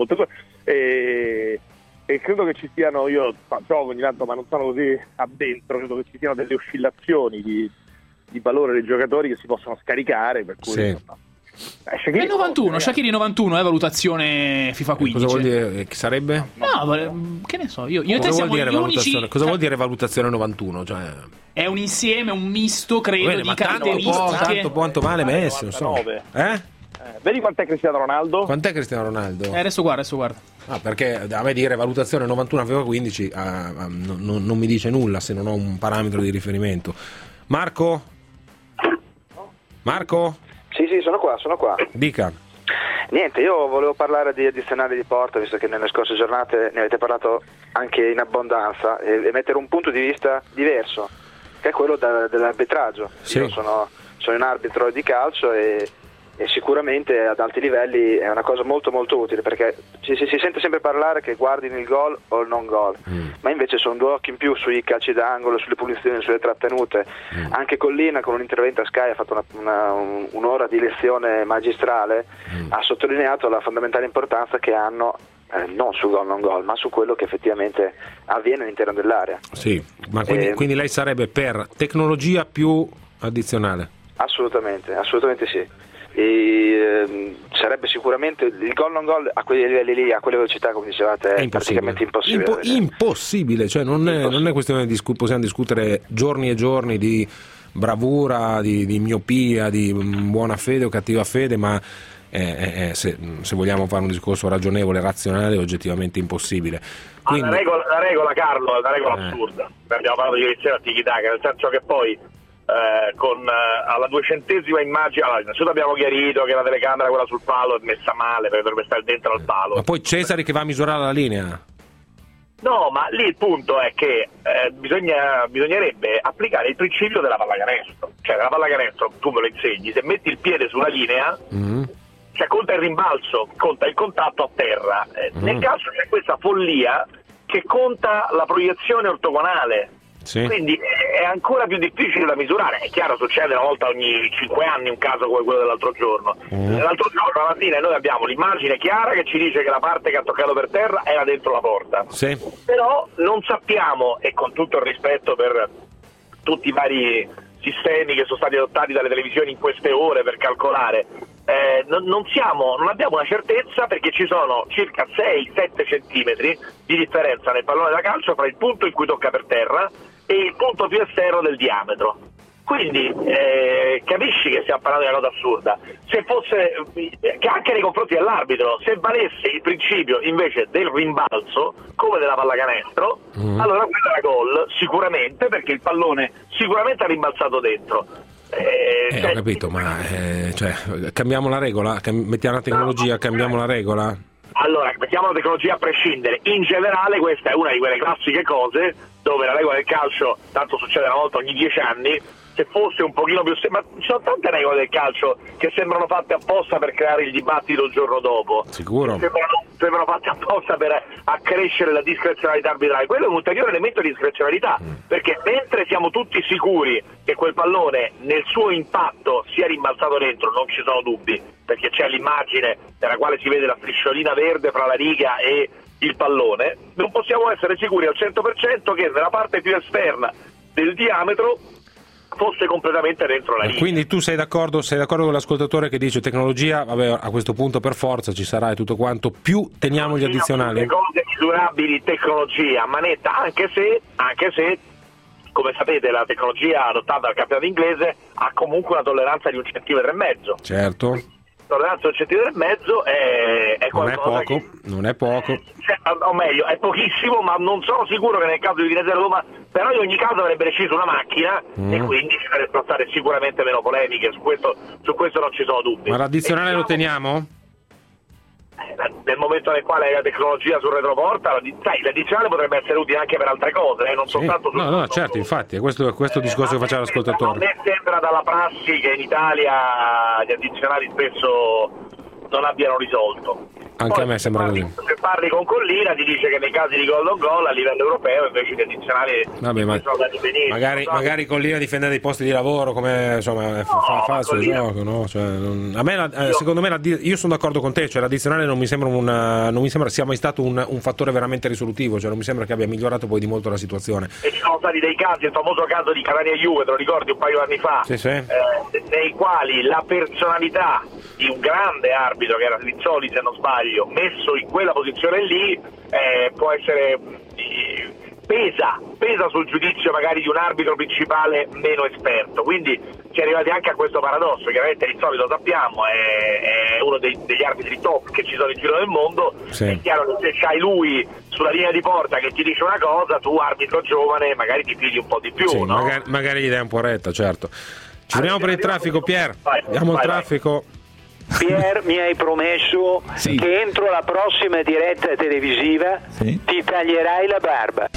e, e credo che ci siano, io gioco ogni tanto ma non sono così addentro, credo che ci siano delle oscillazioni di, di valore dei giocatori che si possono scaricare, per cui sì. insomma, Eh, Shaqiri è novantuno, Shaqiri novantuno è valutazione FIFA quindici. Cosa vuol dire? Che sarebbe? No, che ne so, io, io cosa te vuol siamo dire gli unici. Cosa cioè, vuol dire valutazione novantuno? Cioè... È un insieme, un misto, credo, Bene, di ma caratteristiche. Tanto, tanto quanto male messi, non so. Eh? Eh, vedi quant'è Cristiano Ronaldo? Quant'è Cristiano Ronaldo? Eh, adesso guarda, adesso guarda. Ah, perché a me dire valutazione novantuno a FIFA quindici ah, ah, non, non, non mi dice nulla se non ho un parametro di riferimento. Marco? Marco? Sì, sì, sono qua, sono qua. Dica. Niente, io volevo parlare di addizionali di porta, visto che nelle scorse giornate ne avete parlato anche in abbondanza, e, e mettere un punto di vista diverso, che è quello da, dell'arbitraggio. Sì. Io sono, sono un arbitro di calcio e, e sicuramente ad alti livelli è una cosa molto molto utile, perché ci, si, si sente sempre parlare che guardino il gol o il non gol, mm. ma invece sono due occhi in più sui calci d'angolo, sulle punizioni, sulle trattenute. Mm. Anche Collina con un intervento a Sky ha fatto una, una, un, un'ora di lezione magistrale, mm. ha sottolineato la fondamentale importanza che hanno eh, non su gol non gol, ma su quello che effettivamente avviene all'interno dell'area. Sì, ma quindi, eh, quindi lei sarebbe per tecnologia più addizionale? Assolutamente, assolutamente sì. E, ehm, sarebbe sicuramente il gol non gol a quei livelli lì, a quelle velocità, come dicevate, è, è praticamente impossibile. Impo- impossibile, cioè non è, impossibile. non è questione di discu- possiamo discutere giorni e giorni di bravura, di, di miopia, di buona fede o cattiva fede, ma eh, eh, se, se vogliamo fare un discorso ragionevole, razionale, è oggettivamente impossibile. Quindi... Ah, la, regola, la regola, Carlo, è una regola eh. assurda. Abbiamo parlato di ieri sera a Tiki-Taka, nel senso che poi eh, con eh, alla duecentesima immagine, allora, innanzitutto abbiamo chiarito che la telecamera, quella sul palo, è messa male perché dovrebbe stare dentro al palo. Ma poi Cesari che va a misurare la linea. No, ma lì il punto è che eh, bisogna, bisognerebbe applicare il principio della pallacanestro. Cioè, nella pallacanestro, tu me lo insegni, se metti il piede sulla linea, mm. cioè conta il rimbalzo, conta il contatto a terra. Eh, mm. Nel calcio c'è questa follia che conta la proiezione ortogonale. Sì. Quindi è ancora più difficile da misurare. È chiaro, succede una volta ogni cinque anni un caso come quello dell'altro giorno. Mm. L'altro giorno alla fine noi abbiamo l'immagine chiara che ci dice che la parte che ha toccato per terra era dentro la porta. Sì. Però non sappiamo, e con tutto il rispetto per tutti i vari sistemi che sono stati adottati dalle televisioni in queste ore per calcolare, eh, non, non, siamo, non abbiamo una certezza, perché ci sono circa sei sette centimetri di differenza nel pallone da calcio fra il punto in cui tocca per terra e il punto più esterno del diametro. Quindi eh, capisci che stiamo parlando di una cosa assurda. Se fosse, che anche nei confronti dell'arbitro, se valesse il principio invece del rimbalzo come della pallacanestro, mm. allora quello era gol sicuramente, perché il pallone sicuramente ha rimbalzato dentro. Eh, eh, cioè, ho capito, ma eh, cioè, cambiamo la regola, cam- mettiamo la tecnologia, no, cambiamo la regola. Allora, mettiamo la tecnologia a prescindere. In generale questa è una di quelle classiche cose dove la regola del calcio, tanto succede una volta ogni dieci anni, se fosse un pochino più... ma ci sono tante regole del calcio che sembrano fatte apposta per creare il dibattito il giorno dopo. Sicuro. Sembrano, sembrano fatte apposta per accrescere la discrezionalità arbitrale. Quello è un ulteriore elemento di discrezionalità, mm. perché mentre siamo tutti sicuri che quel pallone nel suo impatto sia rimbalzato dentro, non ci sono dubbi, perché c'è l'immagine nella quale si vede la strisciolina verde fra la riga e il pallone, non possiamo essere sicuri al cento per cento che nella parte più esterna del diametro fosse completamente dentro la linea. Quindi tu sei d'accordo, sei d'accordo con l'ascoltatore che dice tecnologia, vabbè, a questo punto per forza ci sarà e tutto quanto, più teniamo gli addizionali? Le cose misurabili, tecnologia, manetta, anche se, anche se come sapete la tecnologia adottata dal campionato inglese ha comunque una tolleranza di un centimetro e mezzo. Certo. La tolleranza di un centimetro e mezzo è, è non è poco, che, non è poco. Cioè, o meglio, è pochissimo, ma non sono sicuro che nel caso di Udinese Roma, però in ogni caso avrebbe deciso una macchina mm. e quindi ci sarebbero state sicuramente meno polemiche, su questo, su questo non ci sono dubbi. Ma l'addizionale diciamo, lo teniamo? Nel momento nel quale hai la tecnologia sul retroporta, la, sai, l'addizionale potrebbe essere utile anche per altre cose, eh, non sì. soltanto su no, no, certo, su... infatti, è questo, questo eh, discorso che faceva l'ascoltatore. A me sembra dalla prassi che in Italia gli addizionali spesso non abbiano risolto. Anche Poi, a me sembra così. Se parli con Collina ti dice che nei casi di gol on goal a livello europeo invece gli addizionali Vabbè, ma sono andati benissimo. Magari, so. magari Collina difende dei posti di lavoro, come insomma no, fa, fa il suo gioco, no? Cioè, non, a me la, eh, secondo me la, io sono d'accordo con te, cioè l'addizionale non mi sembra una, non mi sembra sia mai stato un, un fattore veramente risolutivo, cioè non mi sembra che abbia migliorato poi di molto la situazione. E ci sono stati dei casi, il famoso caso di Catania Juve, te lo ricordi un paio di anni fa, sì, sì. Eh, nei quali la personalità di un grande arbitro che era Rizzoli se non sbaglio, messo in quella posizione lì eh, può essere eh, pesa pesa sul giudizio magari di un arbitro principale meno esperto, quindi ci è arrivati anche a questo paradosso. Chiaramente Rizzoli lo sappiamo, è, è uno dei, degli arbitri top che ci sono in giro del mondo, sì. È chiaro che se c'hai lui sulla linea di porta che ti dice una cosa, tu arbitro giovane magari ti fidi un po' di più, sì, no? magari, magari gli dai un po' retta, certo. Ci fermiamo per il traffico, Pier, andiamo al traffico. Pier, mi hai promesso sì. che entro la prossima diretta televisiva sì. ti taglierai la barba.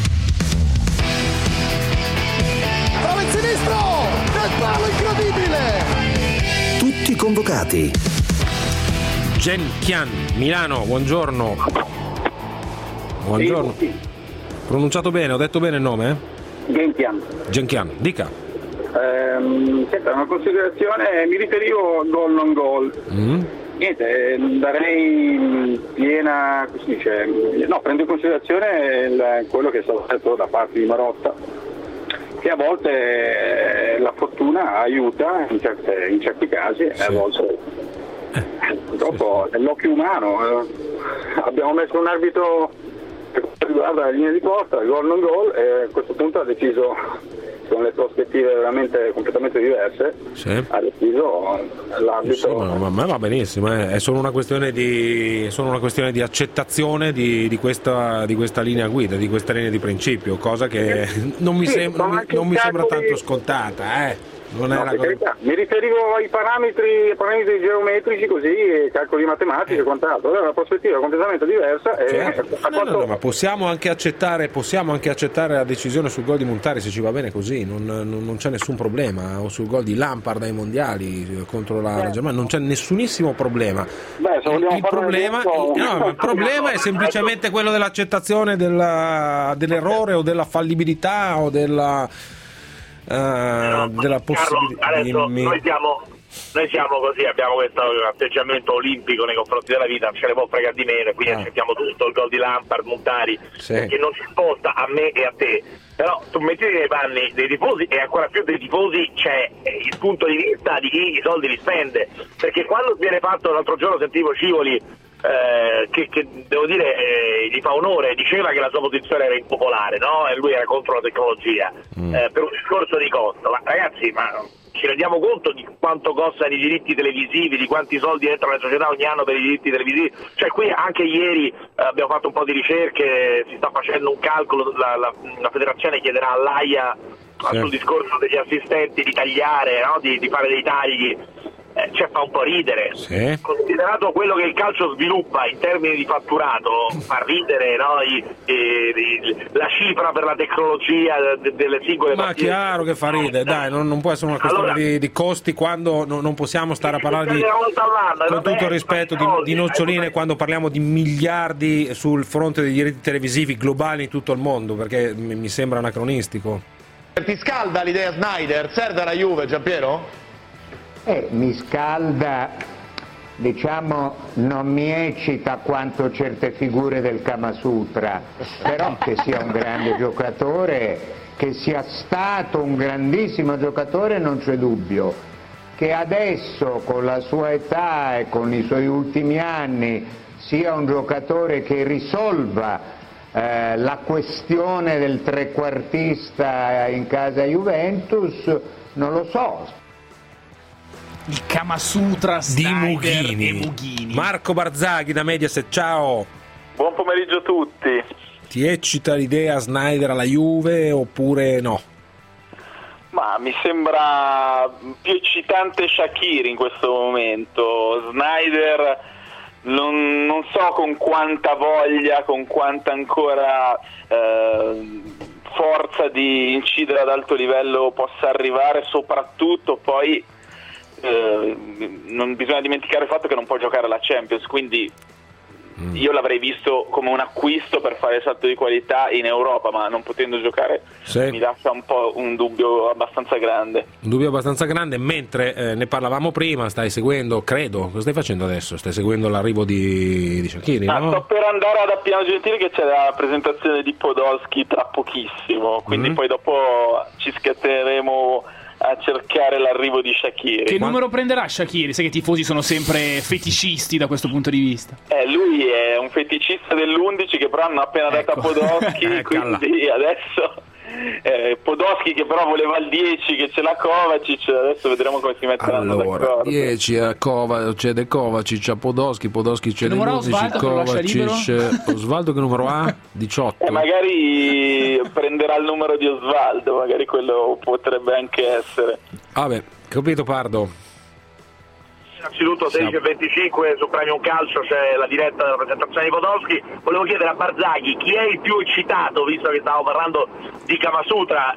Prova il sinistro! Nel palo incredibile! Tutti convocati. Genchian, Milano, buongiorno. Buongiorno. Sì, sì. Pronunciato bene, ho detto bene il nome? Genchian. Genchian, dica. Ehm, senta, una considerazione, mi riferivo al gol non gol. Mm. Niente, darei piena, come si dice, no, prendo in considerazione il, quello che è stato detto da parte di Marotta, che a volte la fortuna aiuta in, certe, in certi casi sì. e a volte eh, purtroppo sì, sì. nell'occhio umano eh, abbiamo messo un arbitro per quanto riguarda la linea di porta, gol non gol, e a questo punto ha deciso con le prospettive veramente completamente diverse, sì. ha deciso l'arbitro. Sì, ma, ma, ma va benissimo, eh. È solo una questione di, è solo una questione di accettazione di, di, questa, di questa linea guida, di questa linea di principio, cosa che non mi, sì, sem- non mi, non mi sembra tanto scontata, eh. Non no, è cosa... Mi riferivo ai parametri, ai parametri geometrici, così, calcoli matematici e quant'altro. È una prospettiva completamente diversa. Certo. E a no, quanto... no, no, ma possiamo anche accettare, possiamo anche accettare la decisione sul gol di Montari se ci va bene così, non, non, non c'è nessun problema. O sul gol di Lampard ai mondiali contro la, la Germania, non c'è nessunissimo problema. Beh, se il, il, problema, il, no, il problema è semplicemente quello dell'accettazione della, dell'errore o della fallibilità o della. Uh, della possibilità. Adesso noi siamo, noi siamo così, abbiamo questo atteggiamento olimpico nei confronti della vita, ce ne può fregare di meno, quindi ah. accettiamo tutto il gol di Lampard, Montari, sì. che non ci sposta a me e a te. Però tu mettiti nei panni dei tifosi e ancora più dei tifosi c'è il punto di vista di chi i soldi li spende, perché quando viene fatto l'altro giorno sentivo Scivoli Eh, che, che devo dire eh, gli fa onore, diceva che la sua posizione era impopolare, no? E lui era contro la tecnologia mm. eh, per un discorso di costo, ma ragazzi, ma ci rendiamo conto di quanto costano i diritti televisivi, di quanti soldi entrano nella società ogni anno per i diritti televisivi? Cioè qui anche ieri eh, abbiamo fatto un po' di ricerche, si sta facendo un calcolo, la, la, la federazione chiederà all'AIA sì. sul discorso degli assistenti di tagliare, no? di, di fare dei tagli. Eh, cioè fa un po' ridere, sì. considerato quello che il calcio sviluppa in termini di fatturato, fa ridere, no? I, i, i, la cifra per la tecnologia de, delle singole ma partite. Chiaro che fa ridere, dai, non, non può essere una questione allora, di, di costi quando no, non possiamo stare a parlare di, con tutto il rispetto di, di noccioline quando parliamo di miliardi sul fronte dei diritti televisivi globali in tutto il mondo, perché mi, mi sembra anacronistico. Ti scalda l'idea Snyder? Serve alla Juve, Giampiero? Eh, mi scalda, diciamo, non mi eccita quanto certe figure del Kama Sutra, però che sia un grande giocatore, che sia stato un grandissimo giocatore non c'è dubbio, che adesso con la sua età e con i suoi ultimi anni sia un giocatore che risolva eh, la questione del trequartista in casa Juventus, non lo so. Il Kama Sutra di Mughini. Mughini. Marco Barzaghi da Mediaset, ciao. Buon pomeriggio a tutti. Ti eccita l'idea Snyder alla Juve oppure no? Ma mi sembra più eccitante Shaqiri in questo momento. Snyder non, non so con quanta voglia, con quanta ancora eh, forza di incidere ad alto livello possa arrivare, soprattutto poi Eh, non bisogna dimenticare il fatto che non può giocare alla Champions, quindi mm. io l'avrei visto come un acquisto per fare salto di qualità in Europa, ma non potendo giocare sì. mi lascia un po' un dubbio abbastanza grande. Un dubbio abbastanza grande, mentre eh, ne parlavamo prima, stai seguendo, credo, cosa stai facendo adesso? Stai seguendo l'arrivo di, di Shaqiri, ah, no? Sto per andare ad Appiano Gentile che c'è la presentazione di Podolski tra pochissimo, quindi mm. poi dopo ci scateneremo a cercare l'arrivo di Shaqiri. Che numero prenderà Shaqiri? Sai che i tifosi sono sempre feticisti da questo punto di vista. Eh, lui è un feticista dell'undici che però hanno appena dato ecco. a Podolski quindi adesso eh, Podolski che però voleva il dieci che ce l'ha Kovacic, adesso vedremo come si metteranno allora, d'accordo. dieci a Kovacic, c'è Kovacic a Podolski, Podolski c'è l'undici, Kovacic. Osvaldo che numero ha? diciotto. E eh, magari prenderà il numero di Osvaldo, magari quello potrebbe anche essere. Vabbè, capito Pardo. Innanzitutto sedici e venticinque su Premium Calcio c'è la diretta della presentazione di Podolski. Volevo chiedere a Barzaghi chi è il più eccitato, visto che stavamo parlando di Kama Sutra,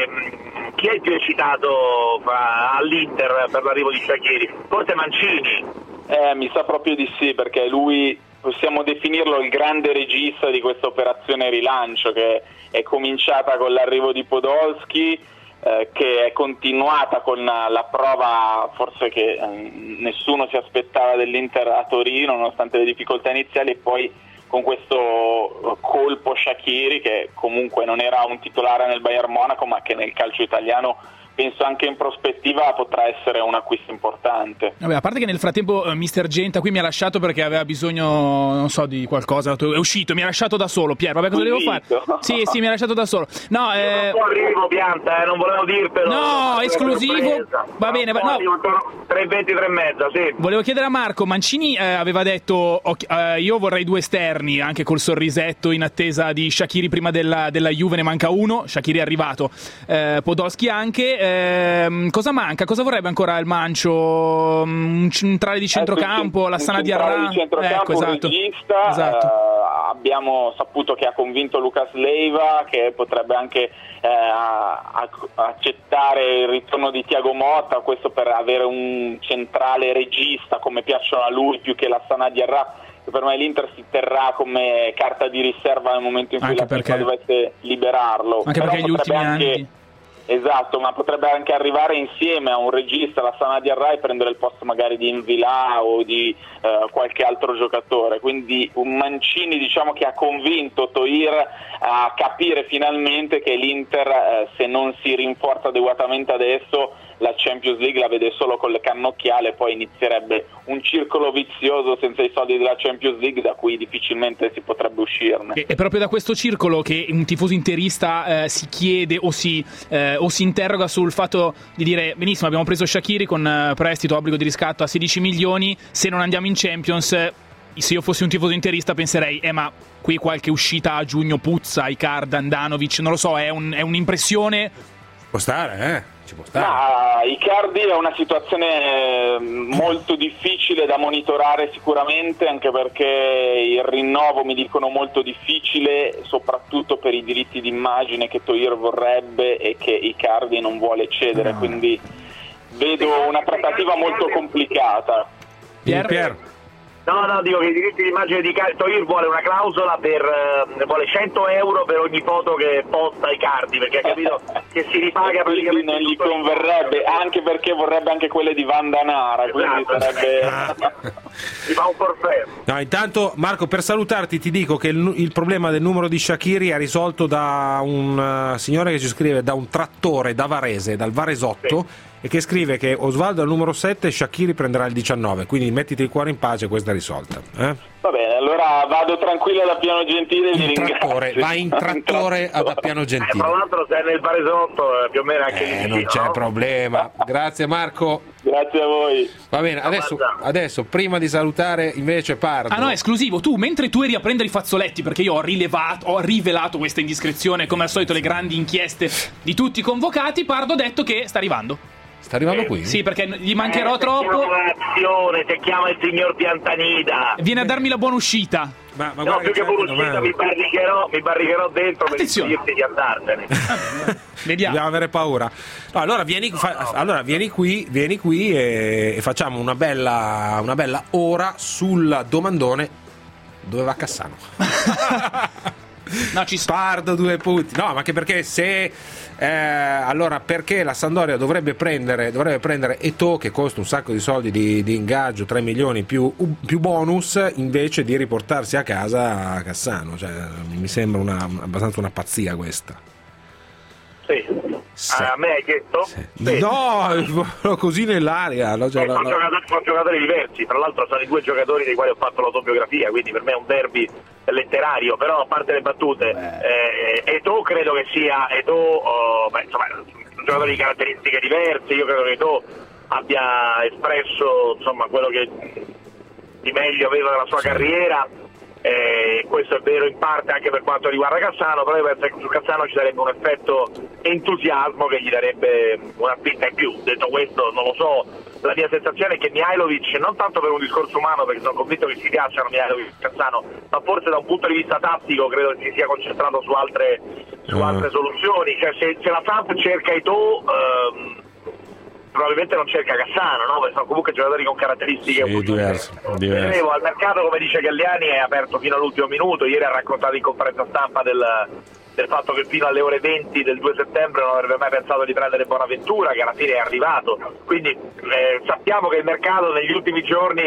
e chi è il più eccitato fra, all'Inter per l'arrivo di Shaqiri? Forse Mancini? Eh, mi sa proprio di sì, perché lui possiamo definirlo il grande regista di questa operazione rilancio che è cominciata con l'arrivo di Podolski, Eh, che è continuata con la prova forse che eh, nessuno si aspettava dell'Inter a Torino nonostante le difficoltà iniziali, e poi con questo colpo Shaqiri che comunque non era un titolare nel Bayern Monaco ma che nel calcio italiano penso anche in prospettiva potrà essere un acquisto importante. Vabbè, a parte che nel frattempo uh, mister Genta qui mi ha lasciato perché aveva bisogno, non so, di qualcosa, è uscito, mi ha lasciato da solo. Pier, vabbè, cosa devo fare? Sì, sì, mi ha lasciato da solo. No, eh... non arrivo, Pianta, eh, non volevo dirtelo. No, esclusivo. Va bene, va... no. tre e venti, tre e mezza, sì. Volevo chiedere a Marco, Mancini eh, aveva detto ok, eh, io vorrei due esterni, anche col sorrisetto in attesa di Shaqiri prima della, della Juve, ne manca uno, Shaqiri è arrivato, eh, Podolski anche. Eh, cosa manca? Cosa vorrebbe ancora il Mancio? Un centrale di centrocampo, eh, la Sana Diarra? Di centrocampo, ecco, esatto. Un regista, esatto. Eh, abbiamo saputo che ha convinto Lucas Leiva, che potrebbe anche eh, accettare il ritorno di Thiago Motta, questo per avere un centrale regista come piacciono a lui più che la Sana Diarra, che per me l'Inter si terrà come carta di riserva nel momento in cui anche la perché... FIFA dovesse liberarlo. Anche Però perché gli ultimi anche... anni... Esatto, ma potrebbe anche arrivare insieme a un regista, la Sana Diarra, e prendere il posto magari di Invilà o di eh, qualche altro giocatore. Quindi un Mancini, diciamo, che ha convinto Toir a capire finalmente che l'Inter, eh, se non si rinforza adeguatamente adesso, la Champions League la vede solo con le cannocchiale, poi inizierebbe un circolo vizioso senza i soldi della Champions League da cui difficilmente si potrebbe uscirne. È proprio da questo circolo che un tifoso interista eh, si chiede o si, eh, o si interroga sul fatto di dire benissimo, abbiamo preso Shaqiri con eh, prestito, obbligo di riscatto a sedici milioni, se non andiamo in Champions, eh, se io fossi un tifoso interista penserei eh ma qui qualche uscita a giugno puzza, Icardi, Andanovic, non lo so, è, un, è un'impressione. Può stare, eh? Ci può stare. Ma Icardi è una situazione molto difficile da monitorare sicuramente, anche perché il rinnovo mi dicono molto difficile, soprattutto per i diritti d'immagine che Toir vorrebbe e che Icardi non vuole cedere, quindi vedo una trattativa molto complicata. Pier? Pier. No, no, dico che i diritti d'immagine di Toir vuole una clausola per eh, vuole cento euro per ogni foto che posta Icardi, perché ha capito che si ripaga praticamente. Non gli converrebbe, anche perché vorrebbe anche quelle di Vandanara, esatto. Quindi sarebbe si fa un forfè. No, intanto Marco, per salutarti ti dico che il, il problema del numero di Shaqiri è risolto da un uh, signore che ci scrive da un trattore da Varese, dal Varesotto, sì. E che scrive che Osvaldo è il numero sette e Shaqiri prenderà il diciannove, quindi mettiti il cuore in pace, questa è risolta. Eh? Va bene, allora vado tranquillo da Piano Gentile. In trattore, vai in trattore ad Appiano Gentile. Eh, tra l'altro sei nel Varesotto, eh, più o meno anche eh, lì, non c'è no? problema. Grazie Marco. Grazie a voi. Va bene, adesso, adesso prima di salutare invece Pardo. Ah no, è esclusivo, tu mentre tu eri a prendere i fazzoletti, perché io ho rilevato, ho rivelato questa indiscrezione, come al solito le grandi inchieste di tutti i convocati, Pardo ha detto che sta arrivando. Sta arrivando qui? Sì, perché gli mancherò eh, troppo. Se se chiama il signor Piantanida. Viene a darmi la buona uscita. Ma, ma no, più che buona uscita mi barricherò, mi barricherò dentro. Attenzione. Per dirti di andartene. Vediamo. Dobbiamo avere paura. No, allora vieni, fa, allora vieni qui, vieni qui e, e facciamo una bella, una bella ora sul domandone. Dove va Cassano? No, ci Pardo due punti. No, ma anche perché se eh, allora perché la Sampdoria dovrebbe prendere dovrebbe prendere Eto'o, che costa un sacco di soldi di, di ingaggio, tre milioni più, più bonus, invece di riportarsi a casa Cassano, cioè, mi sembra una, abbastanza una pazzia questa. Sì. Sì. A me hai detto? Sì. Sì. No, così nell'aria. No, cioè, eh, sono, no. giocatori, sono giocatori diversi, tra l'altro sono i due giocatori dei quali ho fatto l'autobiografia, quindi per me è un derby letterario, però a parte le battute, eh, Eto'o credo che sia Eto'o, oh, beh, insomma, un giocatore di caratteristiche diverse, io credo che Eto'o abbia espresso insomma quello che di meglio aveva nella sua sì. carriera. Eh, questo è vero in parte anche per quanto riguarda Cassano, però io penso che su Cassano ci sarebbe un effetto entusiasmo che gli darebbe una spinta in più. Detto questo, non lo so, la mia sensazione è che Mihajlovic, non tanto per un discorso umano, perché sono convinto che si piacciono Mihajlovic e Cassano, ma forse da un punto di vista tattico credo che si sia concentrato su altre, su uh. altre soluzioni. Cioè, se, se la Samp cerca Eto'o, ehm, probabilmente non cerca Cassano, no? Perché sono comunque giocatori con caratteristiche sì, diverse, diverse. Al mercato, come dice Galliani, è aperto fino all'ultimo minuto. Ieri ha raccontato in conferenza stampa del, del fatto che fino alle ore venti del due settembre non avrebbe mai pensato di prendere Bonaventura, che alla fine è arrivato. Quindi eh, sappiamo che il mercato negli ultimi giorni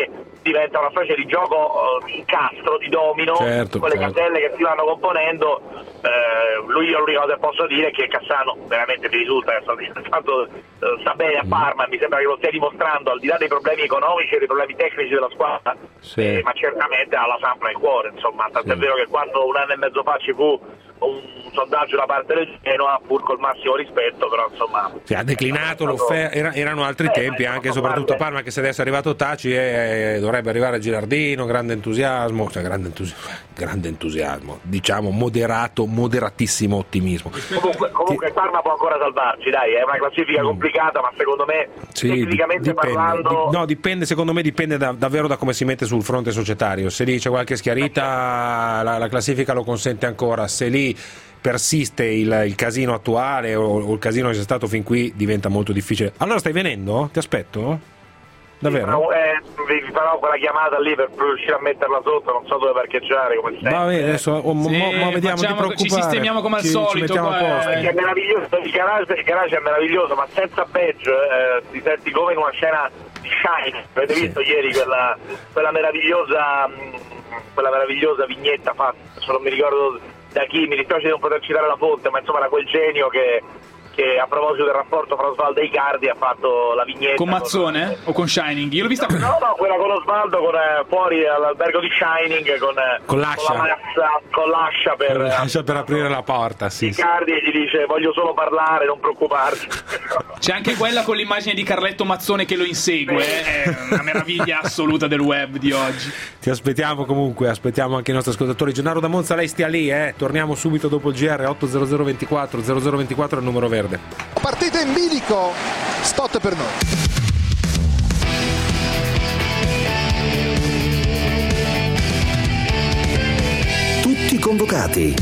diventa una specie di gioco uh, di incastro, di domino, certo, con le certo. cartelle che si vanno componendo. Eh, lui, io l'unica cosa che posso dire è che Cassano veramente mi risulta che sta, tanto, uh, sta bene a Parma, mi sembra che lo stia dimostrando, al di là dei problemi economici e dei problemi tecnici della squadra, sì. eh, ma certamente ha la Samp nel cuore, insomma, tant'è sì. vero che quando un anno e mezzo fa ci fu un sondaggio da parte del Genoa, pur col massimo rispetto, però insomma sì, ha declinato l'offerta, era, erano altri eh, tempi anche e soprattutto a Parma, che se adesso è arrivato Taci e dovrebbe arrivare Girardino, grande entusiasmo, cioè grande entusiasmo, grande entusiasmo, diciamo moderato, moderatissimo ottimismo. Comunque, comunque il Parma può ancora salvarci, dai, è una classifica mm. complicata, ma secondo me sì, tecnicamente dipende, parlando di, no, dipende, secondo me dipende da, davvero da come si mette sul fronte societario. Se lì c'è qualche schiarita la, la classifica lo consente ancora, se lì persiste il, il casino attuale o, o il casino che c'è stato fin qui diventa molto difficile. Allora stai venendo? Ti aspetto? Davvero? Sì, eh, vi farò quella chiamata lì per riuscire a metterla sotto, non so dove parcheggiare come sempre. Va bene, adesso oh, sì, mo, mo vediamo, facciamo, ti preoccupare. ci sistemiamo come al ci, solito. Ci a posto. Perché è meraviglioso, il garage, il garage è meraviglioso, ma senza badge eh, ti senti come in una scena di Shine. Avete visto sì. ieri quella, quella meravigliosa quella meravigliosa vignetta fatta, adesso non mi ricordo da chi, mi dispiace di non poter citare la fonte, ma insomma era quel genio che, che a proposito del rapporto fra Osvaldo e Icardi ha fatto la vignetta con Mazzone con... o con Shining? Io l'ho vista no no quella con Osvaldo con, eh, fuori all'albergo di Shining con, con l'ascia con la massa, con l'ascia per, con l'ascia per aprire la porta sì, Icardi sì. E gli dice voglio solo parlare, non preoccuparti. C'è anche quella con l'immagine di Carletto Mazzone che lo insegue, eh? È una meraviglia assoluta del web di oggi. Ti aspettiamo comunque, aspettiamo anche i nostri ascoltatori. Gennaro da Monza, lei stia lì, eh? Torniamo subito dopo il G R. Otto zero zero ventiquattro zero zero ventiquattro è il numero verde. Partita in bilico, Stott per noi. Tutti convocati.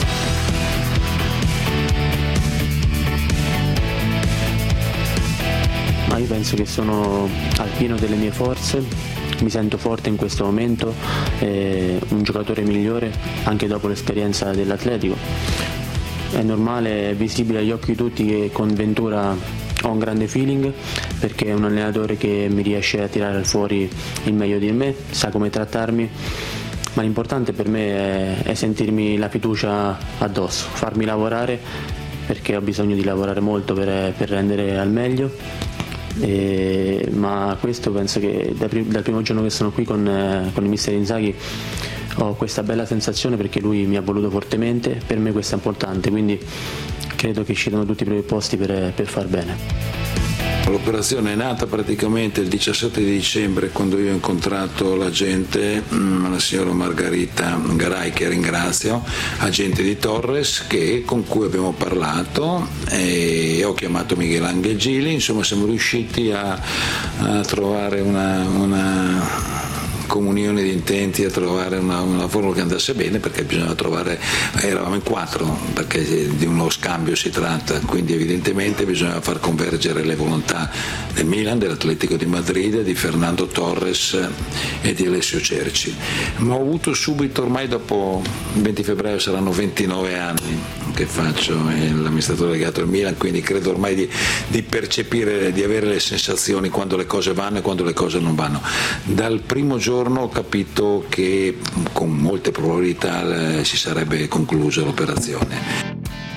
Ma io penso che sono al pieno delle mie forze, mi sento forte in questo momento, eh, un giocatore migliore anche dopo l'esperienza dell'Atletico. È normale, è visibile agli occhi di tutti che con Ventura ho un grande feeling, perché è un allenatore che mi riesce a tirare fuori il meglio di me, sa come trattarmi, ma l'importante per me è, è sentirmi la fiducia addosso, farmi lavorare, perché ho bisogno di lavorare molto per, per rendere al meglio. E, ma questo penso che da prim- dal primo giorno che sono qui con, eh, con il mister Inzaghi ho questa bella sensazione, perché lui mi ha voluto fortemente, per me questo è importante, quindi credo che ci siano tutti i presupposti per, per far bene. L'operazione è nata praticamente il diciassette di dicembre, quando io ho incontrato l'agente, la signora Margarita Garay, che ringrazio, agente di Torres, che, con cui abbiamo parlato, e ho chiamato Miguel Angel Gili, insomma siamo riusciti a, a trovare una, una comunione di intenti, a trovare una, una formula che andasse bene, perché bisognava trovare, eravamo in quattro, perché di uno scambio si tratta, quindi evidentemente bisognava far convergere le volontà del Milan, dell'Atletico di Madrid, di Fernando Torres e di Alessio Cerci. Ma ho avuto subito, ormai dopo il venti febbraio saranno ventinove anni che faccio l'amministratore legato al Milan, quindi credo ormai di, di percepire, di avere le sensazioni quando le cose vanno e quando le cose non vanno. Dal primo giorno ho capito che con molte probabilità si sarebbe conclusa l'operazione.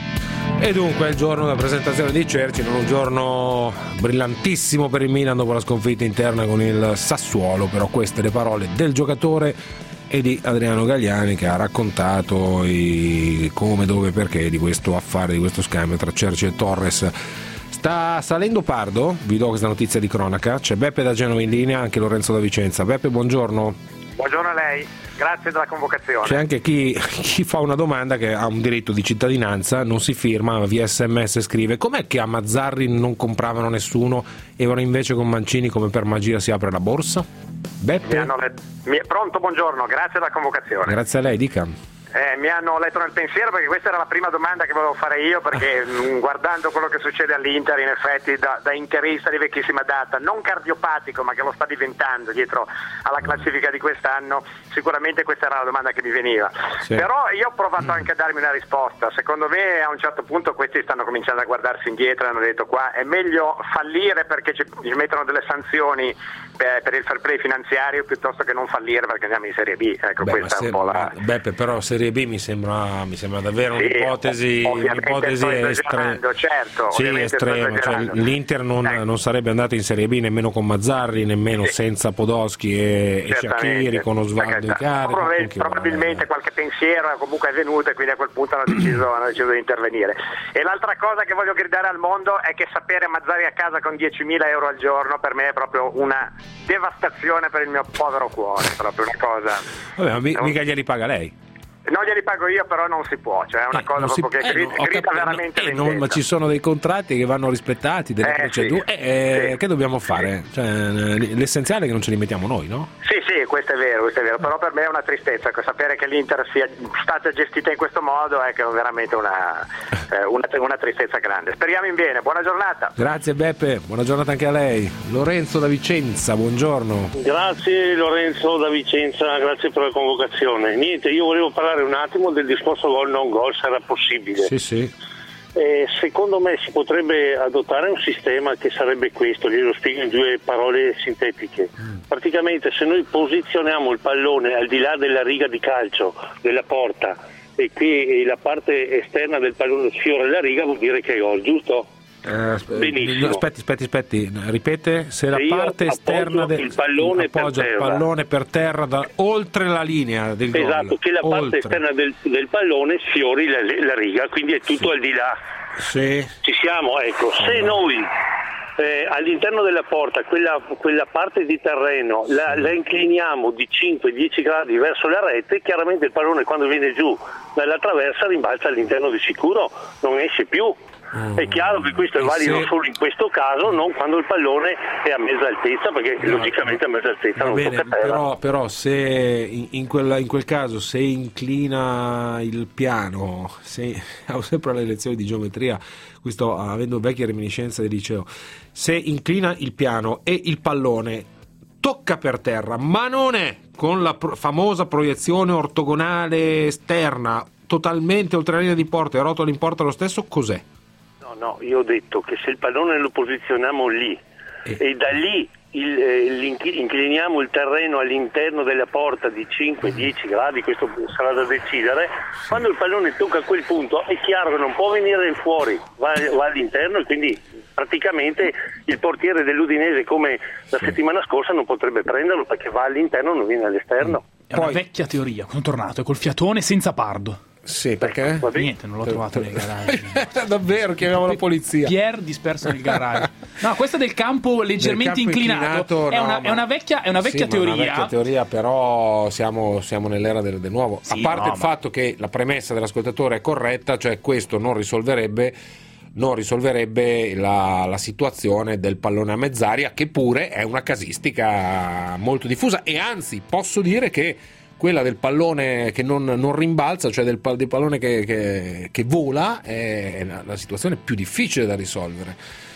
E dunque il giorno della presentazione di Cerci, non un giorno brillantissimo per il Milan dopo la sconfitta interna con il Sassuolo, però queste le parole del giocatore e di Adriano Galliani, che ha raccontato i come, dove, perché di questo affare, di questo scambio tra Cerci e Torres. Sta salendo Pardo, vi do questa notizia di cronaca, c'è Beppe da Genova in linea, anche Lorenzo da Vicenza. Beppe, buongiorno. Buongiorno a lei, grazie della convocazione. C'è anche chi, chi fa una domanda, che ha un diritto di cittadinanza, non si firma, via sms scrive: com'è che a Mazzarri non compravano nessuno e ora invece con Mancini come per magia si apre la borsa? Beppe? Mi hanno let... Mi... Pronto, buongiorno, grazie della convocazione. Grazie a lei, dica. Eh, mi hanno letto nel pensiero, perché questa era la prima domanda che volevo fare io, perché mh, guardando quello che succede all'Inter, in effetti da, da interista di vecchissima data, non cardiopatico ma che lo sta diventando dietro alla classifica di quest'anno, sicuramente questa era la domanda che mi veniva. Sì. Però io ho provato anche a darmi una risposta. Secondo me a un certo punto questi stanno cominciando a guardarsi indietro e hanno detto: qua è meglio fallire perché ci, ci mettono delle sanzioni per, per il fair play finanziario, piuttosto che non fallire perché andiamo in Serie B. Ecco, Beh, questa è un po' la... Beppe, però Serie B mi sembra, mi sembra davvero sì, un'ipotesi, un'ipotesi estre... certo, sì, estrema. Cioè, l'Inter non, ecco. non sarebbe andato in Serie B nemmeno con Mazzarri, nemmeno sì. senza Podolski e, e Shaqiri, con Osvaldo Icardi. Probabil- probabilmente qualche pensiero comunque è venuto e quindi a quel punto hanno deciso, hanno deciso di intervenire. E l'altra cosa che voglio gridare al mondo è che sapere Mazzarri a casa con diecimila euro al giorno per me è proprio una devastazione per il mio povero cuore, proprio una cosa. Vabbè, ma mi, mica glieli paga lei? Non glieli pago io, però non si può, cioè è una eh, cosa proprio si, che eh, grida, no, grida cap- veramente no, eh, non, ma ci sono dei contratti che vanno rispettati, delle eh, procedure, sì, eh, sì. Che dobbiamo fare? Cioè, l'essenziale è che non ce li mettiamo noi, no? Sì, sì, questo è vero, questo è vero, però per me è una tristezza, ecco, sapere che l'Inter sia stata gestita in questo modo è che è veramente una, eh, una, una tristezza grande. Speriamo in bene, buona giornata. Grazie Beppe, buona giornata anche a lei. Lorenzo da Vicenza, buongiorno. Grazie Lorenzo da Vicenza, grazie per la convocazione. Niente, io volevo parlare un attimo del discorso gol non gol, se era possibile. Sì, sì. Eh, secondo me si potrebbe adottare un sistema che sarebbe questo, glielo spiego in due parole sintetiche. Mm. Praticamente se noi posizioniamo il pallone al di là della riga di calcio della porta e qui la parte esterna del pallone sfiora la riga, vuol dire che è gol, giusto? Eh, Benissimo. Aspetti, aspetti, aspetti, ripete, se la se parte esterna del il pallone appoggia per il pallone per terra da, oltre la linea del gol. Esatto, che la oltre. parte esterna del, del pallone sfiori la, la riga, quindi è tutto sì. al di là. Sì. Ci siamo, ecco, se noi eh, all'interno della porta quella, quella parte di terreno la, la incliniamo di cinque dieci gradi verso la rete, chiaramente il pallone quando viene giù dalla traversa rimbalza all'interno di sicuro, non esce più. È chiaro che questo è valido se... solo in questo caso, non quando il pallone è a mezza altezza, perché no, logicamente a mezza altezza non bene, tocca terra. Però, però se in, in, quella, in quel caso se inclina il piano, se ho sempre le lezioni di geometria, questo avendo vecchie reminiscenze del liceo, se inclina il piano e il pallone tocca per terra, ma non è con la pro- famosa proiezione ortogonale esterna totalmente oltre la linea di porta e rotola in porta lo stesso, cos'è? No, no, io ho detto che se il pallone lo posizioniamo lì eh. e da lì il, eh, incliniamo il terreno all'interno della porta di cinque dieci gradi, questo sarà da decidere, sì. Quando il pallone tocca a quel punto è chiaro che non può venire fuori, va, va all'interno e quindi praticamente il portiere dell'Udinese come la sì. settimana scorsa non potrebbe prenderlo perché va all'interno, non viene all'esterno. È una Poi... vecchia teoria, sono tornato col fiatone senza Pardo. Sì, perché? Niente, non l'ho trovato nei garage. Davvero, chiamiamo la polizia. Pier disperso nel garage. No, questa del campo leggermente del campo inclinato, inclinato è, una, no, è una vecchia, è una vecchia sì, teoria. Una vecchia teoria, però siamo, siamo nell'era del, del nuovo. Sì, a parte no, il ma... fatto che la premessa dell'ascoltatore è corretta, cioè questo non risolverebbe non risolverebbe la, la situazione del pallone a mezz'aria, che pure è una casistica molto diffusa, e anzi posso dire che quella del pallone che non, non rimbalza, cioè del, del pallone che, che, che vola, è la, la situazione più difficile da risolvere.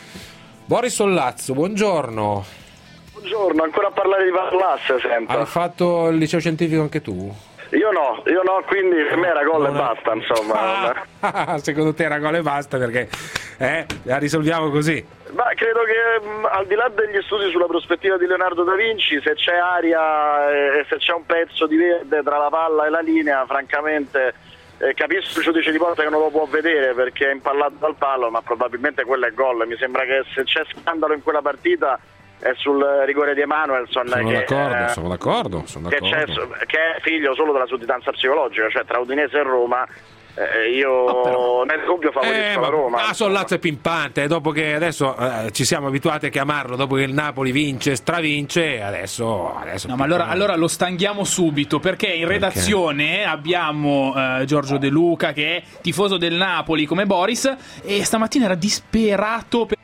Boris Sollazzo, buongiorno. Buongiorno, ancora a parlare di Vallas sempre. Hai fatto il liceo scientifico anche tu? Io no, io no, quindi per me era gol non e è... basta, insomma. Ah, secondo te era gol e basta perché eh, la risolviamo così? Ma credo che mh, al di là degli studi sulla prospettiva di Leonardo da Vinci, se c'è aria e se c'è un pezzo di verde tra la palla e la linea, francamente eh, capisco il giudice di porta che non lo può vedere perché è impallato dal palo, ma probabilmente quello è gol. Mi sembra che se c'è scandalo in quella partita è sul rigore di Emanuelson, sono che, d'accordo, eh, sono d'accordo, sono che, d'accordo. C'è, che è figlio solo della sudditanza psicologica, cioè tra Udinese e Roma. Eh, io oh, nel dubbio favorisco eh, la Roma. Ma Sollazzo è pimpante, dopo che adesso eh, ci siamo abituati a chiamarlo, dopo che il Napoli vince, stravince, adesso, adesso no, ma allora, allora lo stanghiamo subito, perché in redazione perché? abbiamo eh, Giorgio De Luca che è tifoso del Napoli come Boris, e stamattina era disperato per...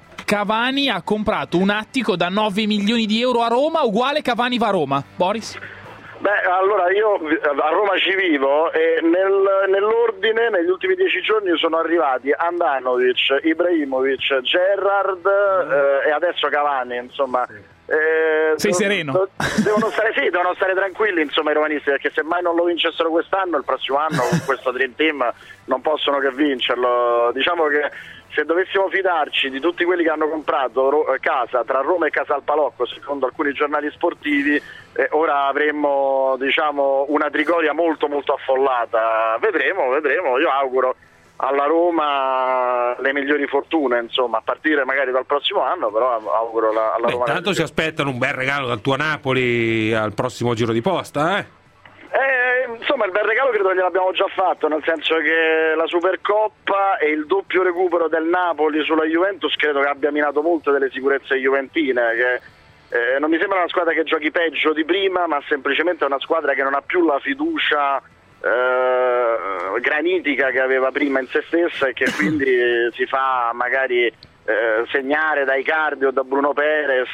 Cavani ha comprato un attico da nove milioni di euro a Roma, uguale Cavani va a Roma. Boris? Beh, allora io a Roma ci vivo e nel, nell'ordine negli ultimi dieci giorni sono arrivati Andanovic, Ibrahimovic, Gerrard eh, e adesso Cavani, insomma. Eh, Sei devono, sereno? Devono stare, sì, devono stare tranquilli, insomma, i romanisti, perché se mai non lo vincessero quest'anno, il prossimo anno con questo Dream Team non possono che vincerlo. Diciamo che se dovessimo fidarci di tutti quelli che hanno comprato ro- casa tra Roma e Casalpalocco, secondo alcuni giornali sportivi, eh, ora avremmo, diciamo, una Trigoria molto molto affollata. Vedremo, vedremo. Io auguro alla Roma le migliori fortune, insomma, a partire magari dal prossimo anno, però auguro la, alla Beh, Roma. Intanto si aspettano un bel regalo dal tuo Napoli al prossimo giro di posta, eh? Eh, insomma, il bel regalo credo gliel'abbiamo già fatto, nel senso che la Supercoppa e il doppio recupero del Napoli sulla Juventus credo che abbia minato molte delle sicurezze juventine, che eh, non mi sembra una squadra che giochi peggio di prima, ma semplicemente una squadra che non ha più la fiducia eh, granitica che aveva prima in se stessa e che quindi si fa magari Eh, segnare da Icardi o da Bruno Perez.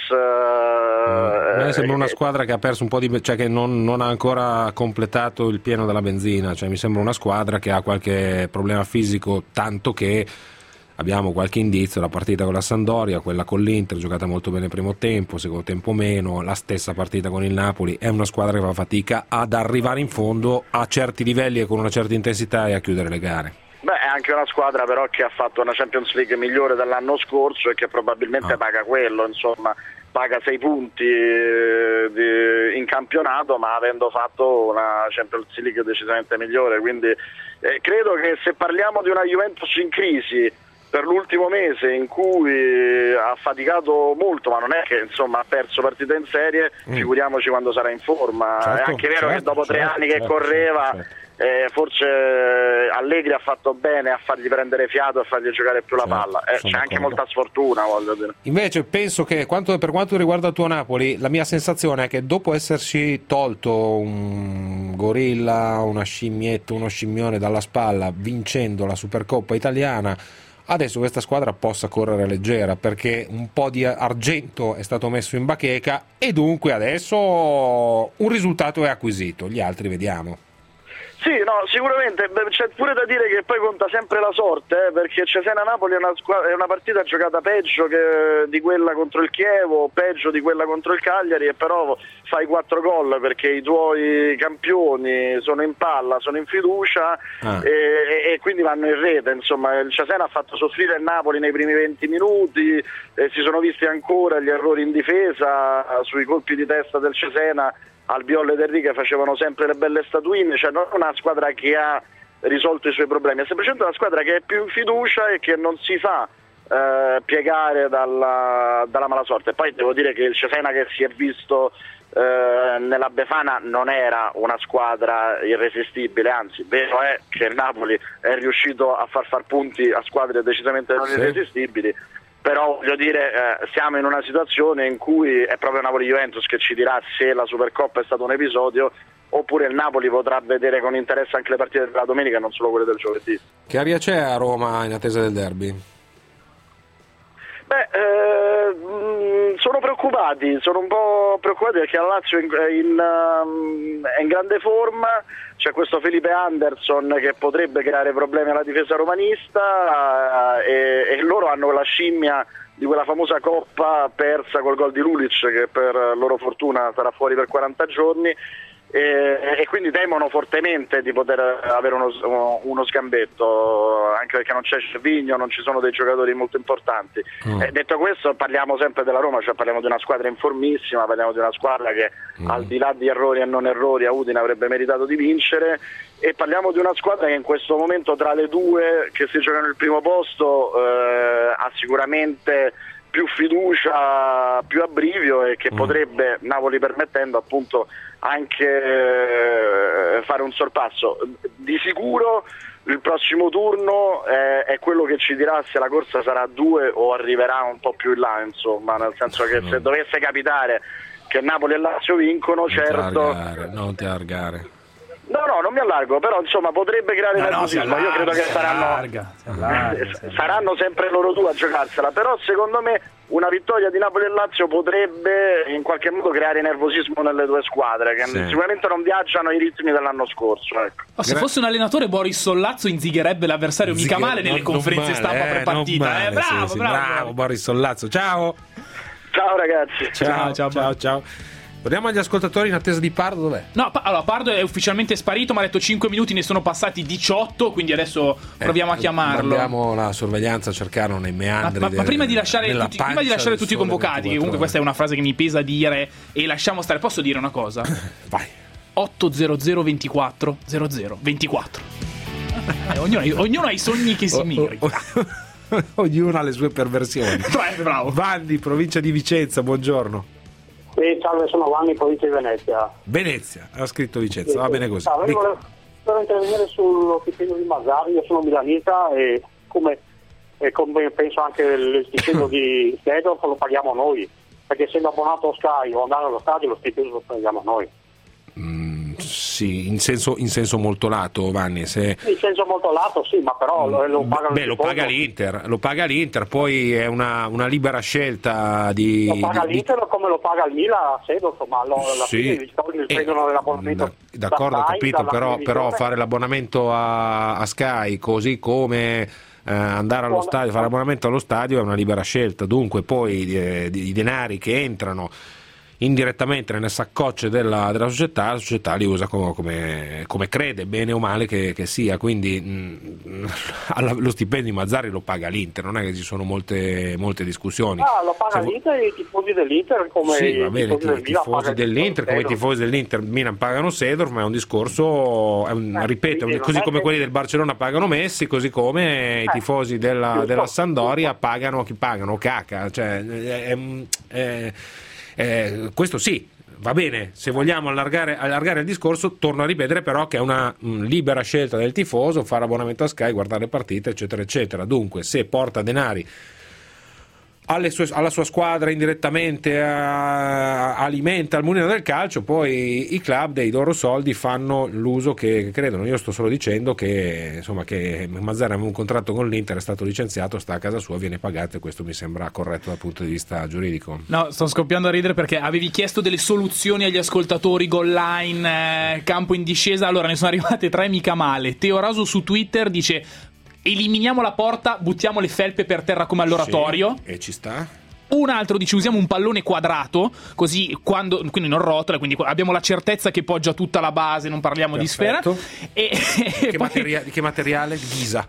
Eh, a me sembra eh, una squadra che ha perso un po' di, cioè che non, non ha ancora completato il pieno della benzina, cioè mi sembra una squadra che ha qualche problema fisico, tanto che abbiamo qualche indizio. La partita con la Sampdoria, quella con l'Inter, giocata molto bene il primo tempo, secondo tempo meno, la stessa partita con il Napoli. È una squadra che fa fatica ad arrivare in fondo a certi livelli e con una certa intensità e a chiudere le gare. Beh, è anche una squadra però che ha fatto una Champions League migliore dell'anno scorso e che probabilmente ah. paga quello, insomma, paga sei punti eh, di, in campionato, ma avendo fatto una Champions League decisamente migliore, quindi eh, credo che se parliamo di una Juventus in crisi per l'ultimo mese in cui ha faticato molto, ma non è che insomma ha perso partite in serie, mm. figuriamoci quando sarà in forma. Certo, è anche vero certo, che dopo tre certo, anni che certo, correva certo. Eh, forse Allegri ha fatto bene a fargli prendere fiato e a fargli giocare più la certo, palla, eh, c'è anche molta sfortuna, voglio dire. Invece penso che quanto, per quanto riguarda il tuo Napoli, la mia sensazione è che dopo esserci tolto un gorilla, una scimmietta, uno scimmione dalla spalla vincendo la Supercoppa italiana, adesso questa squadra possa correre leggera, perché un po' di argento è stato messo in bacheca e dunque adesso un risultato è acquisito, gli altri vediamo. Sì, no, sicuramente c'è pure da dire che poi conta sempre la sorte, eh, perché Cesena-Napoli è una, squadra, è una partita giocata peggio che di quella contro il Chievo, peggio di quella contro il Cagliari, e però fai quattro gol perché i tuoi campioni sono in palla, sono in fiducia ah. e, e quindi vanno in rete. Insomma, il Cesena ha fatto soffrire il Napoli nei primi venti minuti, e si sono visti ancora gli errori in difesa, sui colpi di testa del Cesena Albiol ed Enrique facevano sempre le belle statuine, cioè non è una squadra che ha risolto i suoi problemi, è semplicemente una squadra che è più in fiducia e che non si fa eh, piegare dalla, dalla mala sorte. E poi devo dire che il Cesena che si è visto eh, nella Befana non era una squadra irresistibile, anzi vero è che il Napoli è riuscito a far far punti a squadre decisamente non sì. irresistibili. Però voglio dire, eh, siamo in una situazione in cui è proprio Napoli-Juventus che ci dirà se la Supercoppa è stato un episodio, oppure il Napoli potrà vedere con interesse anche le partite della domenica e non solo quelle del giovedì. Che aria c'è a Roma in attesa del derby? Beh, eh, sono preoccupati, sono un po' preoccupati perché la Lazio è in, in, è in grande forma, c'è questo Felipe Anderson che potrebbe creare problemi alla difesa romanista e, e loro hanno la scimmia di quella famosa coppa persa col gol di Lulic che per loro fortuna sarà fuori per quaranta giorni. E, e quindi temono fortemente di poter avere uno, uno scambetto, anche perché non c'è Cervigno, non ci sono dei giocatori molto importanti. Mm. E detto questo, parliamo sempre della Roma, cioè parliamo di una squadra informissima, parliamo di una squadra che mm. al di là di errori e non errori a Udine avrebbe meritato di vincere, e parliamo di una squadra che in questo momento tra le due che si giocano il primo posto eh, ha sicuramente più fiducia, più abbrivio, e che mm. potrebbe, Napoli permettendo, appunto anche eh, fare un sorpasso. Di sicuro il prossimo turno è, è quello che ci dirà se la corsa sarà a due o arriverà un po' più in là, insomma, nel senso che se dovesse capitare che Napoli e Lazio vincono, non certo ti argare, non ti argare. No, no, non mi allargo, però insomma potrebbe creare no, nervosismo. no, Io credo che saranno, allarga, allarga, saranno sempre loro due a giocarsela, però secondo me una vittoria di Napoli e Lazio potrebbe in qualche modo creare nervosismo nelle due squadre, che sì. sicuramente non viaggiano i ritmi dell'anno scorso. Ecco. Oh, se fosse un allenatore, Boris Sollazzo inzigherebbe l'avversario mica male nelle non, conferenze non male, stampa eh, pre-partita. non male, eh, bravo, sì, sì, bravo, bravo, Boris Sollazzo. Ciao. Ciao ragazzi. Ciao, ciao, ciao, ciao. Torniamo agli ascoltatori in attesa di Pardo, dov'è? No, pa- allora Pardo è ufficialmente sparito, mi ha detto cinque minuti, ne sono passati diciotto, quindi adesso proviamo eh, a chiamarlo. Abbiamo la sorveglianza a cercarlo nei meandri. Ma, ma, ma prima di lasciare del, tutti, prima di lasciare tutti i convocati, che comunque questa è una frase che mi pesa dire, e lasciamo stare, posso dire una cosa? Vai. otto zero zero ventiquattro zero zero ventiquattro. Eh, ognuno, ha, ognuno ha i sogni che si merita. Ognuno ha le sue perversioni. Beh, bravo. Vanni, provincia di Vicenza, buongiorno. Sì, salve, sono Vanni, provincia di Venezia. Venezia, ha scritto Vicenza, sì, va bene così. Ah, volevo, volevo intervenire sullo stipendio di Mazzarri, io sono milanista e come, e come penso anche il stipendio di Sedorf lo paghiamo noi, perché essendo abbonato a Sky o andare allo stadio lo stipendio lo paghiamo noi. Mm, sì, in senso, in senso molto lato, Vanni. Se... In senso molto lato, sì, ma però lo, lo paga Beh, lo paga l'Inter, lo paga l'Inter, poi è una, una libera scelta di... Lo paga di, l'Inter di... come lo paga il Milan a Sedorf, ma lo, alla sì. fine i soldi prendono l'abbonamento. Da, d'accordo, ho capito, però, però fare l'abbonamento a, a Sky, così come... Eh, andare allo stadio, fare l'abbonamento allo stadio è una libera scelta, dunque poi eh, i denari che entrano indirettamente nelle saccocce della, della società, la società li usa come, come, come crede, bene o male che, che sia, quindi mh, alla, lo stipendio di Mazzarri lo paga l'Inter, non è che ci sono molte, molte discussioni. Ah, lo paga Se l'Inter e i tifosi dell'Inter come sì, va bene, i tifosi, i tifosi dell'Inter come i tifosi dell'Inter Milan pagano Sedorf, ma è un discorso, è un, eh, ripeto, sì, così come che... quelli del Barcellona pagano Messi, così come eh, i tifosi della, della Sampdoria pagano chi pagano Caca, cioè è, è, è, questo sì, va bene, se vogliamo allargare, allargare il discorso, torno a ripetere però che è una mh, libera scelta del tifoso fare abbonamento a Sky, guardare le partite eccetera eccetera, dunque se porta denari alle sue, alla sua squadra indirettamente, a, alimenta il mulino del calcio, poi i club dei loro soldi fanno l'uso che, che credono. Io sto solo dicendo che insomma che Mazzarri aveva un contratto con l'Inter, è stato licenziato, sta a casa sua, viene pagato e questo mi sembra corretto dal punto di vista giuridico. No, sto scoppiando a ridere perché avevi chiesto delle soluzioni agli ascoltatori, goal line, eh, campo in discesa, allora ne sono arrivate tre mica male. Teo Raso su Twitter dice: eliminiamo la porta, buttiamo le felpe per terra come all'oratorio. Sì, e ci sta. Un altro dice: usiamo un pallone quadrato, così quando, quindi non rotola, quindi abbiamo la certezza che poggia tutta la base, non parliamo Perfetto. di sfera. E, che, e materia- che materiale? Di ghisa.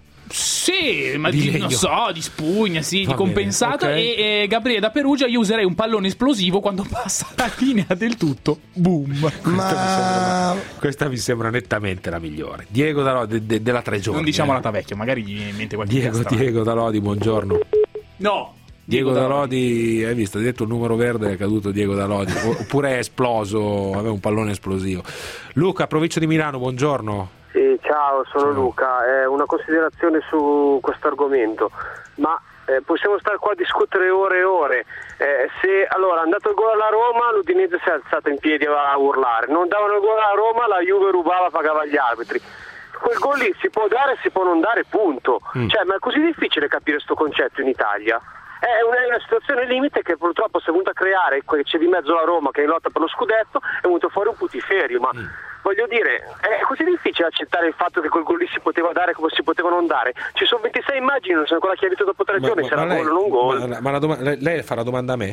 Sì, ma di di, non so, di spugna, sì, Va di compensato. bene, okay. E, e Gabriele da Perugia: io userei un pallone esplosivo quando passa la linea del tutto. Boom. Ma... Questa, mi sembra, questa mi sembra nettamente la migliore. Diego Dalodi de, de, della Tre Giorni. Non diciamo la Tavecchio, magari gli mente qualche Diego, Diego Dalodi, buongiorno. No. Diego, Diego Dalodi, hai visto? Hai detto il numero verde, è caduto Diego Dalodi. Oppure è esploso, aveva un pallone esplosivo. Luca, provincia di Milano, buongiorno. Sì, ciao, sono ciao. Luca. Eh, una considerazione su questo argomento, ma eh, possiamo stare qua a discutere ore e ore. Eh, se allora è andato il gol alla Roma, l'Udinese si è alzata in piedi a urlare. Non davano il gol alla Roma, la Juve rubava, pagava gli arbitri. Quel gol lì si può dare, si può non dare, punto. Mm. Cioè, ma è così difficile capire questo concetto in Italia? È una, è una situazione limite che purtroppo si è venuta a creare, c'è di mezzo la Roma che è in lotta per lo scudetto, è venuto fuori un putiferio, ma mm. voglio dire, è così difficile accettare il fatto che quel gol lì si poteva dare come si poteva non dare. Ci sono ventisei immagini, non sono ancora chiarito dopo tre ma, giorni ma, se era gol o non gol. Ma, ma la doma- lei, lei fa la domanda a me?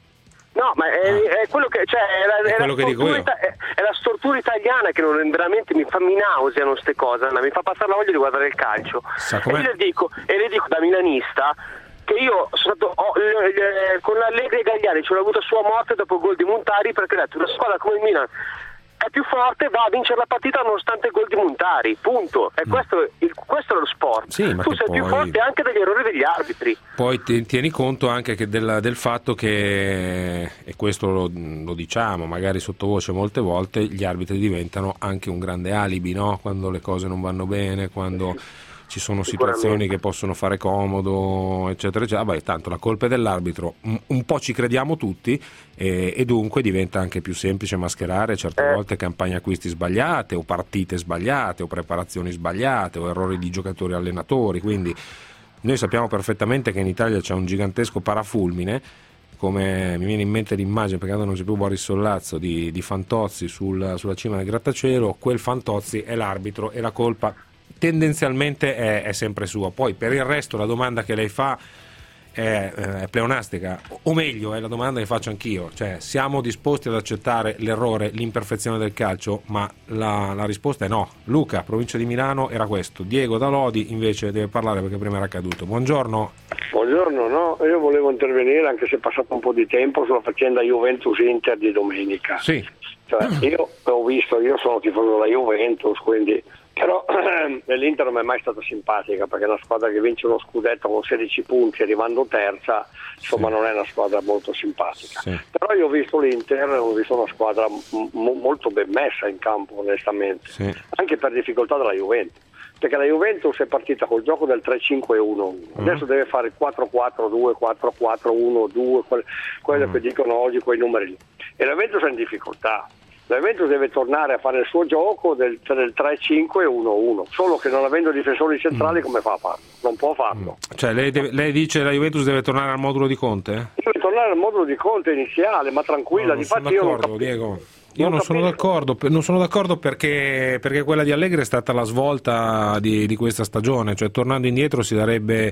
No, ma è, ah. è quello che, cioè, è la, è, è, quello la che dico io. Ita- è, è la stortura italiana che non, veramente mi fa, mi nauseano queste cose, no? Mi fa passare la voglia di guardare il calcio. E le dico, e le dico da milanista che io sono stato ho, le, le, con Allegri e Gagliani ci ho avuto sua morte dopo il gol di Montari, perché ho detto una squadra come il Milan è più forte, va a vincere la partita nonostante il gol di Montari, punto. E mm. questo, il, questo è lo sport. Sì, ma tu sei poi... più forte anche degli errori degli arbitri. Poi ti, tieni conto anche che del, del fatto che, e questo lo, lo diciamo magari sottovoce molte volte, gli arbitri diventano anche un grande alibi, no? Quando le cose non vanno bene, quando ci sono situazioni che possono fare comodo, eccetera, eccetera. Beh, tanto la colpa è dell'arbitro, un, un po' ci crediamo tutti e, e dunque diventa anche più semplice mascherare certe Eh. volte campagne acquisti sbagliate o partite sbagliate o preparazioni sbagliate o errori di giocatori e allenatori, quindi noi sappiamo perfettamente che in Italia c'è un gigantesco parafulmine, come mi viene in mente l'immagine, perché non c'è più Boris Sollazzo, di, di Fantozzi sul, sulla cima del grattacielo. Quel Fantozzi è l'arbitro e la colpa tendenzialmente è, è sempre sua. Poi per il resto la domanda che lei fa è, è pleonastica, o meglio è la domanda che faccio anch'io, cioè siamo disposti ad accettare l'errore, l'imperfezione del calcio? Ma la, la risposta è no. Luca, provincia di Milano, era questo. Diego da Lodi invece deve parlare perché prima era accaduto. Buongiorno. Buongiorno, no, io volevo intervenire, anche se è passato un po' di tempo, sulla faccenda Juventus-Inter di domenica. Sì. Cioè, io ho visto, io sono tifoso della Juventus, quindi, però l'Inter non mi è mai stata simpatica, perché è una squadra che vince uno scudetto con sedici punti arrivando terza, insomma sì. Non è una squadra molto simpatica. Sì. Però io ho visto l'Inter, ho visto una squadra m- molto ben messa in campo, onestamente, sì. Anche per difficoltà della Juventus. Perché la Juventus è partita col gioco del tre cinque uno uno, adesso mm. deve fare il quattro quattro due, quattro quattro uno due, quelle, quelle mm. che dicono oggi quei numeri lì. E la Juventus è in difficoltà. La Juventus deve tornare a fare il suo gioco del, del tre cinque uno uno, solo che non avendo difensori centrali mm. come fa a farlo? Non può farlo. Cioè lei, deve, lei dice che la Juventus deve tornare al modulo di Conte? Deve tornare al modulo di Conte iniziale, ma tranquilla. No, Difatti io non capisco. Diego. Io non, non sono d'accordo, non sono d'accordo perché, perché quella di Allegri è stata la svolta di, di questa stagione, cioè tornando indietro si darebbe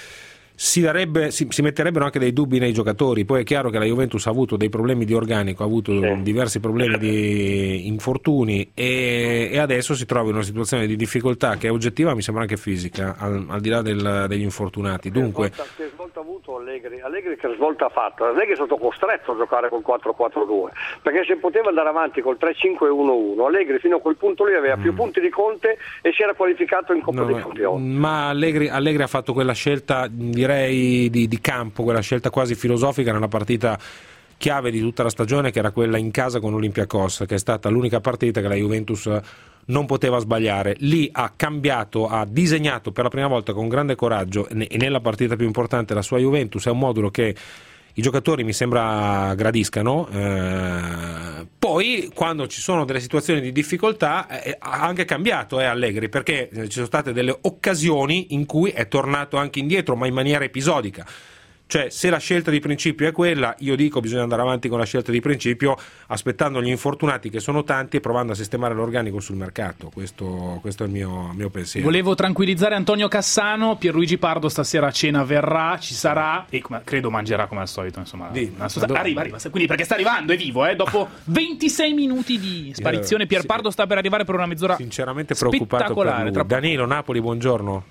si, darebbe, si, si metterebbero anche dei dubbi nei giocatori. Poi è chiaro che la Juventus ha avuto dei problemi di organico, ha avuto sì. diversi problemi di infortuni e, e adesso si trova in una situazione di difficoltà che è oggettiva, mi sembra anche fisica, al, al di là del, degli infortunati. Dunque, che svolta, che svolta ha avuto Allegri? Allegri che svolta ha fatto? Allegri è stato costretto a giocare col quattro quattro due, perché se poteva andare avanti col tre cinque uno uno, Allegri fino a quel punto lì aveva mm. più punti di Conte e si era qualificato in Coppa no, dei Campioni. Ma Allegri, Allegri ha fatto quella scelta, direi di, di campo, quella scelta quasi filosofica nella partita chiave di tutta la stagione, che era quella in casa con Olympiacos, che è stata l'unica partita che la Juventus non poteva sbagliare. Lì ha cambiato, ha disegnato per la prima volta con grande coraggio, e nella partita più importante la sua Juventus. È un modulo che i giocatori mi sembra gradiscano. Eh, poi quando ci sono delle situazioni di difficoltà eh, ha anche cambiato eh, Allegri, perché ci sono state delle occasioni in cui è tornato anche indietro, ma in maniera episodica. Cioè, se la scelta di principio è quella, io dico bisogna andare avanti con la scelta di principio, aspettando gli infortunati che sono tanti e provando a sistemare l'organico sul mercato. Questo, questo è il mio, mio pensiero. Volevo tranquillizzare Antonio Cassano. Pierluigi Pardo stasera a cena verrà, ci sarà e come, credo mangerà come al solito, insomma. Di, sosta- arriva, arriva, quindi perché sta arrivando, è vivo, eh, dopo ventisei minuti di sparizione. Pier Pardo sta per arrivare per una mezz'ora sinceramente preoccupato per lui. Danilo, Napoli, buongiorno.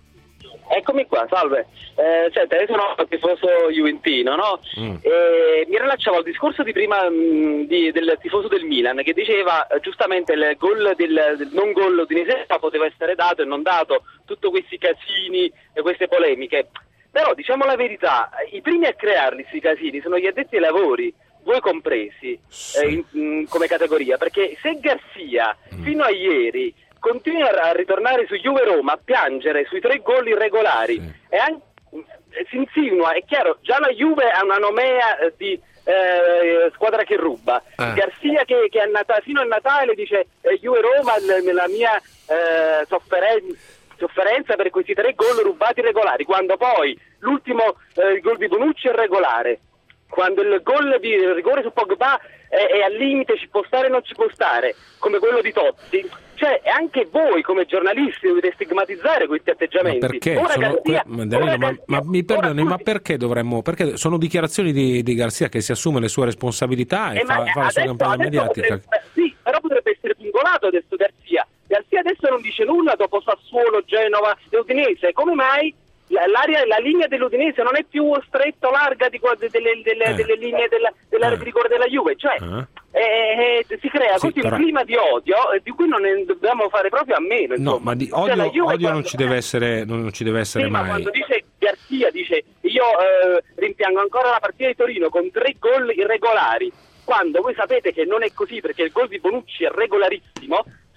Eccomi qua, salve. Eh, senta, io sono tifoso juventino, no? Mm. E mi rilacciavo al discorso di prima mh, di, del tifoso del Milan, che diceva eh, giustamente il gol del, del non gol udinese poteva essere dato e non dato, tutti questi casini e queste polemiche. Però diciamo la verità, i primi a crearli questi casini sono gli addetti ai lavori, voi compresi, sì. eh, in, in, come categoria, perché se Garzia mm. fino a ieri continua a ritornare su Juve-Roma a piangere sui tre gol irregolari sì. e anche, si insinua, è chiaro, già la Juve ha una nomea di eh, squadra che ruba, ah. Garzia che, che a Natale, fino a Natale dice eh, Juve-Roma la mia eh, sofferen- sofferenza per questi tre gol rubati irregolari, quando poi l'ultimo eh, il gol di Bonucci è regolare, quando il gol di rigore su Pogba è, è al limite, ci può stare o non ci può stare, come quello di Totti. Cioè anche voi come giornalisti dovete stigmatizzare questi atteggiamenti. Ma perché? Ora sono, Garzia, que- Danilo, ora ma, ma mi perdoni, ma perché dovremmo? Perché sono dichiarazioni di, di Garzia che si assume le sue responsabilità e eh, fa, fa la sua campagna mediatica. Potrebbe, sì, però potrebbe essere vincolato adesso Garzia. Garzia adesso non dice nulla dopo Sassuolo, Genova e Udinese. Come mai? L'area, la linea dell'Udinese non è più stretta o larga di, delle, delle, eh. delle linee della, dell'area eh. di rigore della Juve, cioè eh. Eh, eh, si crea sì, così però... un clima di odio eh, di cui non ne dobbiamo fare proprio a meno. No, insomma. Ma di odio, cioè, odio quando... non ci deve essere, non ci deve essere sì, mai. Ma quando dice Garzia, dice io eh, rimpiango ancora la partita di Torino con tre gol irregolari, quando voi sapete che non è così, perché il gol di Bonucci è regolarissimo. Scommetto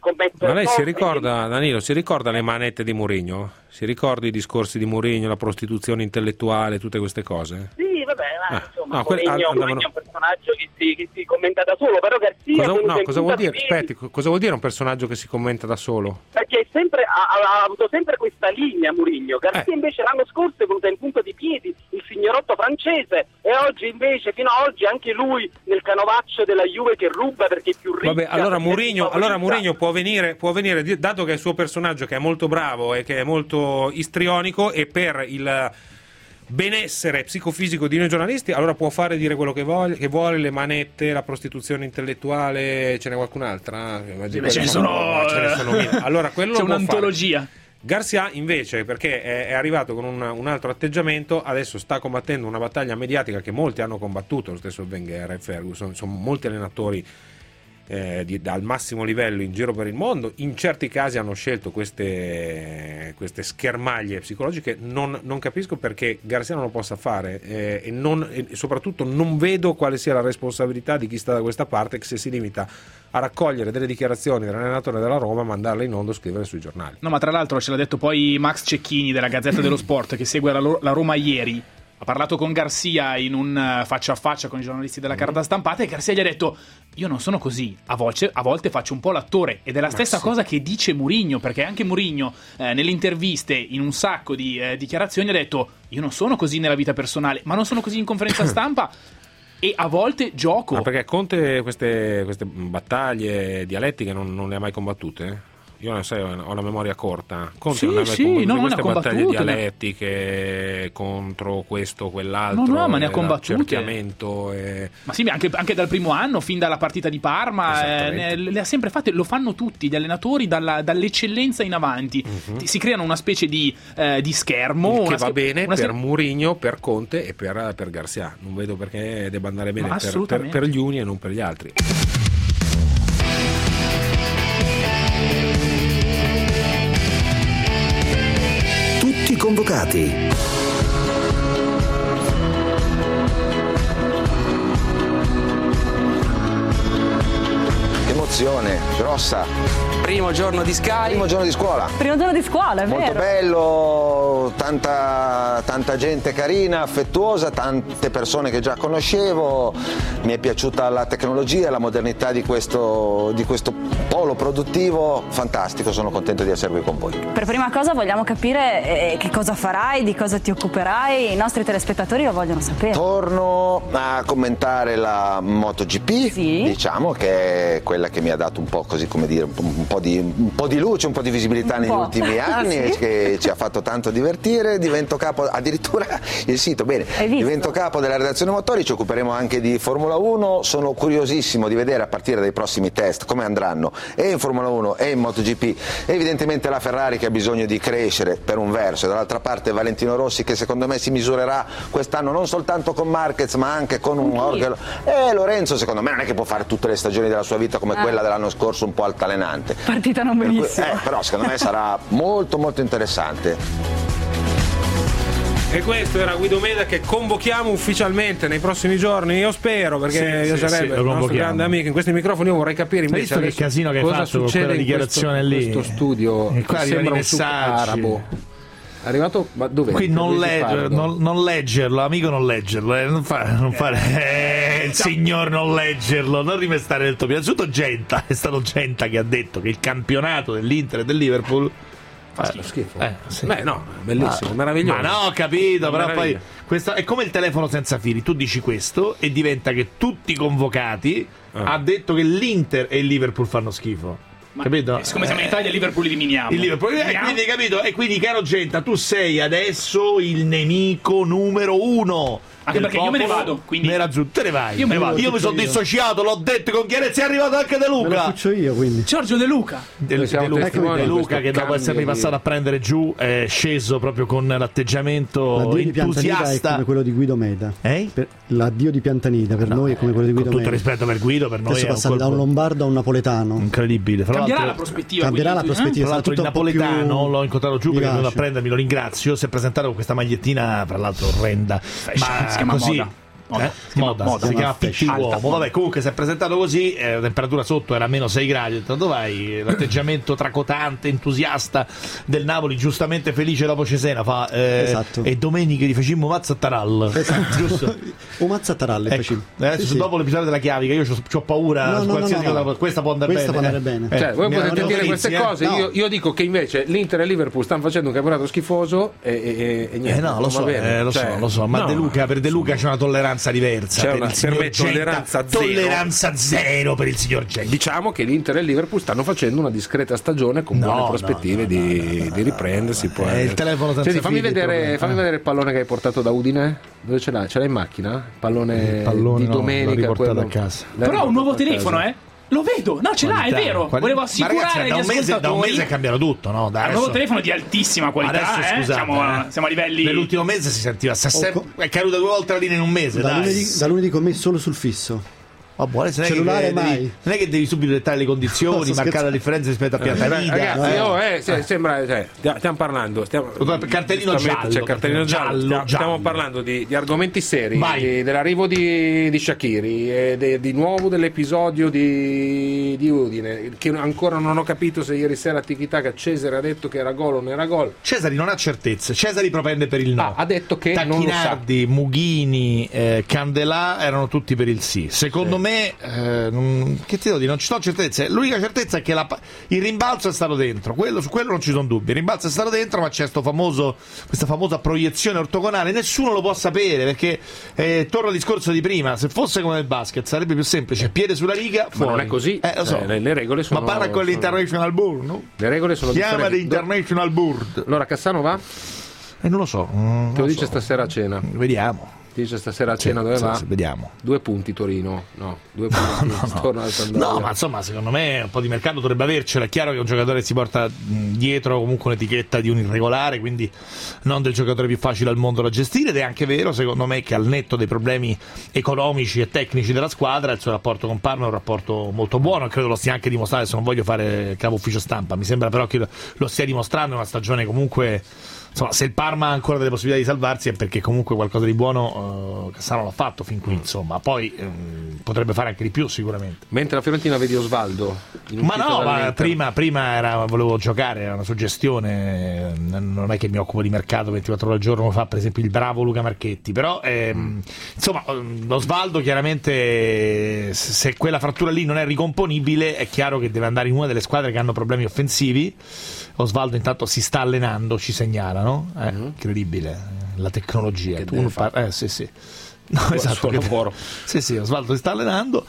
Ma lei si ricorda, Danilo, si ricorda le manette di Mourinho? Si ricorda i discorsi di Mourinho, la prostituzione intellettuale, tutte queste cose? Sì, vabbè, ma Ah, insomma, no, quelli- Mourinho, andavano- Mourinho è un personaggio che si, che si commenta da solo, però Garzia Cosa, è venuto no, in cosa vuol punta dire? di piedi, Aspetti, co- cosa vuol dire un personaggio che si commenta da solo? perché è sempre, ha, ha avuto sempre questa linea Mourinho. Garzia Eh. invece l'anno scorso è venuto in punta di piedi, il signorotto francese, e oggi invece, fino ad oggi, anche lui nel canovaccio della Juve che ruba perché è più ricca. Vabbè, allora perché è Mourinho, più allora favorita. Mourinho può venire, può venire, di- dato che è il suo personaggio che è molto bravo e che è molto istrionico, e per il benessere psicofisico di noi giornalisti, allora può fare dire quello che vuole, che vuole, le manette, la prostituzione intellettuale, ce n'è qualcun'altra? Sì, beh, ce ne sono, ce ne sono mille. Allora quello c'è lo può un'antologia. fare. Garcia invece, perché è, è arrivato con un, un altro atteggiamento, adesso sta combattendo una battaglia mediatica che molti hanno combattuto, lo stesso Wenger e Ferguson, sono molti allenatori eh, di, dal massimo livello in giro per il mondo, in certi casi hanno scelto queste, queste schermaglie psicologiche. Non, non capisco perché Garcia non lo possa fare eh, e, non, e soprattutto non vedo quale sia la responsabilità di chi sta da questa parte, che se si limita a raccogliere delle dichiarazioni dell'allenatore della Roma, mandarle in onda o scrivere sui giornali. No, ma tra l'altro ce l'ha detto poi Max Cecchini della Gazzetta dello Sport, che segue la, la Roma ieri. Ha parlato con Garcia in un uh, faccia a faccia con i giornalisti della carta stampata, e Garcia gli ha detto: io non sono così, a volte, a volte faccio un po' l'attore. Ed è la stessa sì. cosa che dice Mourinho, perché anche Mourinho eh, nelle interviste, in un sacco di eh, dichiarazioni, ha detto: io non sono così nella vita personale, ma non sono così in conferenza stampa. E a volte gioco. Ma perché Conte queste, queste battaglie dialettiche non, non le ha mai combattute? Io non so, ho la memoria corta. Conte Sì, non ha mai sì, combattuto no, queste ne ha battaglie combattute, ne- dialettiche contro questo o quell'altro. No, no, ma ne ha eh, combattute. l'accerchiamento e... Ma sì, anche, anche dal primo anno, fin dalla partita di Parma, eh, ne- le ha sempre fatte, lo fanno tutti gli allenatori dalla- dall'eccellenza in avanti. Mhm. Si creano una specie di, eh, di schermo. che una va sche- bene una per scher- Mourinho, per Conte e per, per Garcia. Non vedo perché debba andare bene Ma per, per, assolutamente. per gli uni e non per gli altri. Tutti convocati. Emozione grossa. Primo giorno di Sky. Primo giorno di scuola. Primo giorno di scuola, è Molto vero. bello, tanta, tanta gente carina, affettuosa, tante persone che già conoscevo. Mi è piaciuta la tecnologia, la modernità di questo, di questo polo produttivo. Fantastico, sono contento di essere qui con voi. Per prima cosa vogliamo capire eh, che cosa farai, di cosa ti occuperai. I nostri telespettatori lo vogliono sapere. Torno a commentare la MotoGP, diciamo che è quella che mi ha dato un po', così come dire, un po', un po' di, un po' di luce, un po' di visibilità Un negli po'. ultimi anni, Sì. e che ci ha fatto tanto divertire. Divento capo, addirittura il sito, bene, divento capo della redazione motori, ci occuperemo anche di Formula uno. Sono curiosissimo di vedere a partire dai prossimi test come andranno e in Formula uno e in MotoGP. Evidentemente la Ferrari, che ha bisogno di crescere per un verso, e dall'altra parte Valentino Rossi, che secondo me si misurerà quest'anno non soltanto con Marquez ma anche con un Orgel, e Lorenzo secondo me non è che può fare tutte le stagioni della sua vita come Ah. quella dell'anno scorso, un po' altalenante. Partita non benissimo. Eh, però secondo me sarà molto molto interessante. E questo era Guido Meda, che convochiamo ufficialmente nei prossimi giorni, io spero, perché Sì, io sì, sarebbe sì, lo il nostro convochiamo. grande amico in questi microfoni. Io vorrei capire invece Hai visto che adesso casino che hai cosa fatto con succede quella in questo, dichiarazione lì? questo studio E qua che arrivano sembra i un succo messaggi. arabo. È arrivato, ma dove? Qui non, Dove si legger- parla? non, non leggerlo, amico, non leggerlo, eh, non, fa, non fare eh, il signor non leggerlo, non rimestare nel tuo piano. Innanzitutto Genta, è stato Genta che ha detto che il campionato dell'Inter e del Liverpool fa schifo. schifo. Eh, sì. Beh, no, bellissimo, Ah, meraviglioso. Ma no, ho capito, Una però meraviglia. poi questo è come il telefono senza fili, tu dici questo e diventa che tutti i convocati Ah. ha detto che l'Inter e il Liverpool fanno schifo. Capito? Siccome siamo in Italia, il Liverpool eliminiamo. Il Liverpool, eh, Eliminiamo. quindi, capito? E quindi, caro Genta, tu sei adesso il nemico numero uno. Anche del perché io me ne popolo vado, quindi- nerazzurro. Te ne vai. Io me ne vado. Io mi sono Io. dissociato, l'ho detto con chiarezza. È arrivato anche De Me lo Luca. faccio io, quindi. Giorgio De Luca. De, Noi siamo De Luca, testimoni De di Luca questo che dopo cambio essermi di- passato a prendere giù è sceso proprio con l'atteggiamento L'addio di Piantanida è entusiasta. come quello di Guido Meda. Eh? Per- l'addio di Piantanida per noi è come quello di Guido Con tutto Meda. rispetto per Guido, per noi Adesso è un passare da un colpo lombardo a un napoletano. incredibile. Fra Cambierà l'altro- la prospettiva. Cambierà la quindi, prospettiva. Tra l'altro il sarà tutto un po' napoletano più l'ho incontrato giù perché è venuto a vivace. prendermi, lo ringrazio. Si è presentato con questa magliettina, fra l'altro orrenda. si Ma chiama così moda. Moda, eh? si chiama moda, moda, si chiama fashion. P T Alta uomo. Vabbè, comunque si è presentato così, eh, la temperatura sotto era meno sei gradi, ho detto, dove vai? L'atteggiamento tracotante, entusiasta del Napoli, giustamente felice dopo Cesena, fa eh, Esatto. e domenica li facemmo Mazzatarall. Esatto. Giusto? O Mazzataralle Ecco, facciamo. adesso Sì, sì. dopo l'episodio della chiavica io ho paura, No, su no, qualsiasi no, no, cosa, no. questa può andare Questa bene. può andare bene. Eh, Cioè, voi mi potete hanno dire Frizzi, queste eh? cose, No. io, io dico che invece l'Inter e il Liverpool stanno facendo un campionato schifoso e, e, e niente. Eh no, lo non so, va bene. eh, lo Cioè, so, lo so, ma no, De Luca, per De Luca c'è una tolleranza diversa. C'è per una- il signor per me Genta, tolleranza zero. tolleranza zero per il signor Genta. Diciamo che l'Inter e il Liverpool stanno facendo una discreta stagione con No, buone no, prospettive no, di, no, no, no, di riprendersi. no, poi. è il telefono senza Senti, fammi fili, il vedere, problema. fammi Eh. vedere il pallone che hai portato da Udine. Dove ce l'hai? Ce l'hai in macchina? Il pallone, Il pallone di no, l'ho domenica. riportato quello- a casa. l'hai Però ha un nuovo riportato a telefono, casa. eh? Lo vedo, no, ce l'ha, è Qualità, vero. quali- Volevo Ma assicurare ragazzi, agli da un mese, da un ascoltatori. mese è cambiato tutto, no? Da Ha un nuovo adesso- telefono di altissima qualità, Adesso eh? scusate, siamo, eh. siamo a livelli. Nell'ultimo mese si sentiva sta Oh, sempre- co- è caduta due volte la linea in un mese, Da dai. lunedì, da lunedì con me solo sul fisso. Ma buone, se non è Cellulare che devi- mai. non è che devi subito dettare le condizioni, No, sto marcare la scherzando. differenza rispetto a Eh, Piantanida. ragazzi, Eh. oh, eh, se- sembra, cioè, stia- stiamo parlando stiamo, Cartellino giustamente, giallo, c'è cartellino giallo, giallo, stiamo, giallo. stiamo parlando di, di argomenti seri, Vai. di- dell'arrivo di, di Shaqiri e de- di nuovo dell'episodio di, di Udine, che ancora non ho capito se ieri sera a Tiki-Taka Cesare ha detto che era gol o non era gol. Cesari non ha certezze, Cesari propende per il no. Ah, ha detto che non lo sa. Tacchinardi, Mughini, eh, Candelà erano tutti per il sì. Secondo Sì. me, eh, non, che ti devo dire, non ci sono certezze. L'unica certezza è che la, il rimbalzo è stato dentro, quello, su quello non ci sono dubbi. Il rimbalzo è stato dentro, ma c'è sto famoso, questa famosa proiezione ortogonale. Nessuno lo può sapere perché, eh, torno al discorso di prima, se fosse come nel basket sarebbe più semplice: piede sulla riga, Ma fuori. non è così, Eh, lo so. Eh, le, le regole sono. Ma parla con sono- l'International Board, no? Le regole sono Chiama differenti. l'International Board. Allora Cassano va? E non lo so. non Te lo lo dice so. stasera a cena. Vediamo. Ti dice stasera a Sì, cena dove sì, va? sì, vediamo. Due punti Torino. No, due punti. Torna al Sampdoria. No, ma insomma, secondo me un po' di mercato dovrebbe avercelo. È chiaro che un giocatore si porta mh, dietro comunque un'etichetta di un irregolare, quindi non del giocatore più facile al mondo da gestire. Ed è anche vero, secondo me, che al netto dei problemi economici e tecnici della squadra, il suo rapporto con Parma è un rapporto molto buono. E credo lo stia anche dimostrando. Adesso non voglio fare capo ufficio stampa, mi sembra però che lo- lo stia dimostrando. È una stagione comunque. Insomma, se il Parma ha ancora delle possibilità di salvarsi è perché comunque qualcosa di buono eh, Cassano l'ha fatto fin qui, insomma. Poi ehm, potrebbe fare anche di più sicuramente. Mentre la Fiorentina vedi Osvaldo in Ma uscita no, ma dall'Inter. prima, prima era, volevo giocare, era una suggestione, eh, non è che mi occupo di mercato ventiquattro ore al giorno come fa per esempio il bravo Luca Marchetti, però ehm, insomma Osvaldo chiaramente, se quella frattura lì non è ricomponibile è chiaro che deve andare in una delle squadre che hanno problemi offensivi. Osvaldo intanto si sta allenando, ci segnala, no? Eh, incredibile, eh, la tecnologia. Che Tu deve non fare? par- eh, sì, sì. No, Il esatto, suo che- lavoro. sì, sì, Osvaldo si sta allenando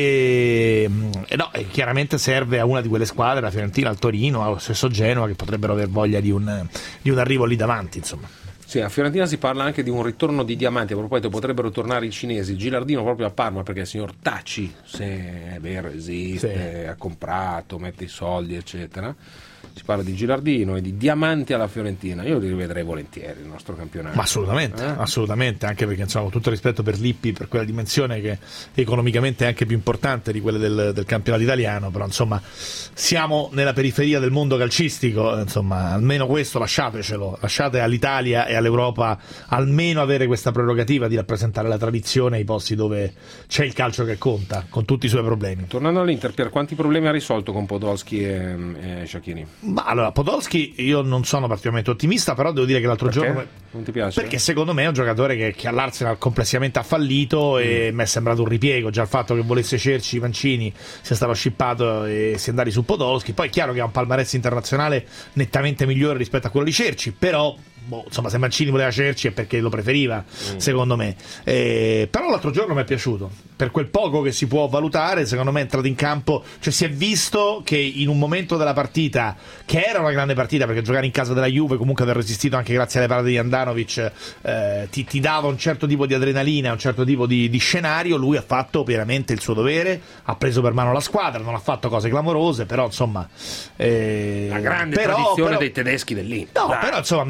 e, e no, e chiaramente serve a una di quelle squadre, la Fiorentina, al Torino, allo stesso Genoa, che potrebbero aver voglia di un, di un arrivo lì davanti, insomma. Sì, a Fiorentina si parla anche di un ritorno di diamanti. A proposito, potrebbero tornare i cinesi. Gilardino proprio a Parma perché il signor Taci, se è vero, esiste, ha comprato, mette i soldi, eccetera. Si parla di Gilardino e di diamanti alla Fiorentina. Io li rivedrei volentieri il nostro campionato. Ma assolutamente, Eh? assolutamente, anche perché insomma, con tutto il rispetto per Lippi, per quella dimensione che economicamente è anche più importante di quelle del, del campionato italiano, però insomma siamo nella periferia del mondo calcistico, insomma almeno questo lasciatecelo, lasciate all'Italia e all'Europa almeno avere questa prerogativa di rappresentare la tradizione ai posti dove c'è il calcio che conta, con tutti i suoi problemi. Tornando all'Inter, per quanti problemi ha risolto con Podolski e, e Shaqiri? Ma allora, Podolski io non sono particolarmente ottimista, però devo dire che l'altro Perché? giorno... Non ti piace? Perché secondo me è un giocatore che, che all'Arsenal complessivamente ha fallito e mi è sembrato un ripiego. Già il fatto che volesse Cerci, Mancini sia stato scippato e si andare su Podolski. Poi è chiaro che ha un palmarès internazionale nettamente migliore rispetto a quello di Cerci, però boh, insomma, se Mancini voleva Cerci è perché lo preferiva, mm. secondo me. Eh, però l'altro giorno mi è piaciuto, per quel poco che si può valutare. Secondo me è entrato in campo, cioè si è visto che in un momento della partita, che era una grande partita perché giocare in casa della Juve, comunque aver resistito anche grazie alle parate di Andanovic, eh, ti, ti dava un certo tipo di adrenalina, un certo tipo di, di scenario. Lui ha fatto pienamente il suo dovere, ha preso per mano la squadra, non ha fatto cose clamorose, però insomma eh, la grande però, tradizione però, dei tedeschi dell'Inter. no, Dai. però insomma mi è piaciuto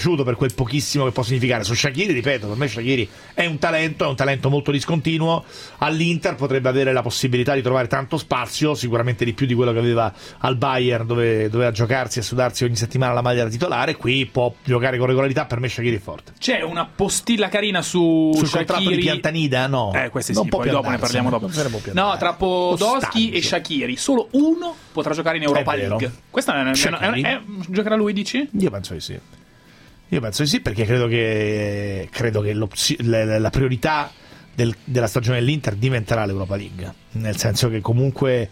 piaciuto per quel pochissimo che può significare. Su Shaqiri, ripeto, per me Shaqiri è un talento, è un talento molto discontinuo. All'Inter potrebbe avere la possibilità di trovare tanto spazio, sicuramente di più di quello che aveva al Bayern, dove doveva giocarsi e sudarsi ogni settimana la maglia da titolare. Qui può giocare con regolarità, per me Shaqiri è forte. C'è una postilla carina su sul Shaqiri. contratto di Piantanida? No, eh, questi non sì, può poi dopo ne parliamo dopo. No, tra Podolski e Shaqiri solo uno potrà giocare in Europa League. Questa è, è, è, è, è giocherà lui, dici? Io penso di sì. Io penso di sì, perché credo che credo che la, la priorità del, della stagione dell'Inter diventerà l'Europa League, nel senso che comunque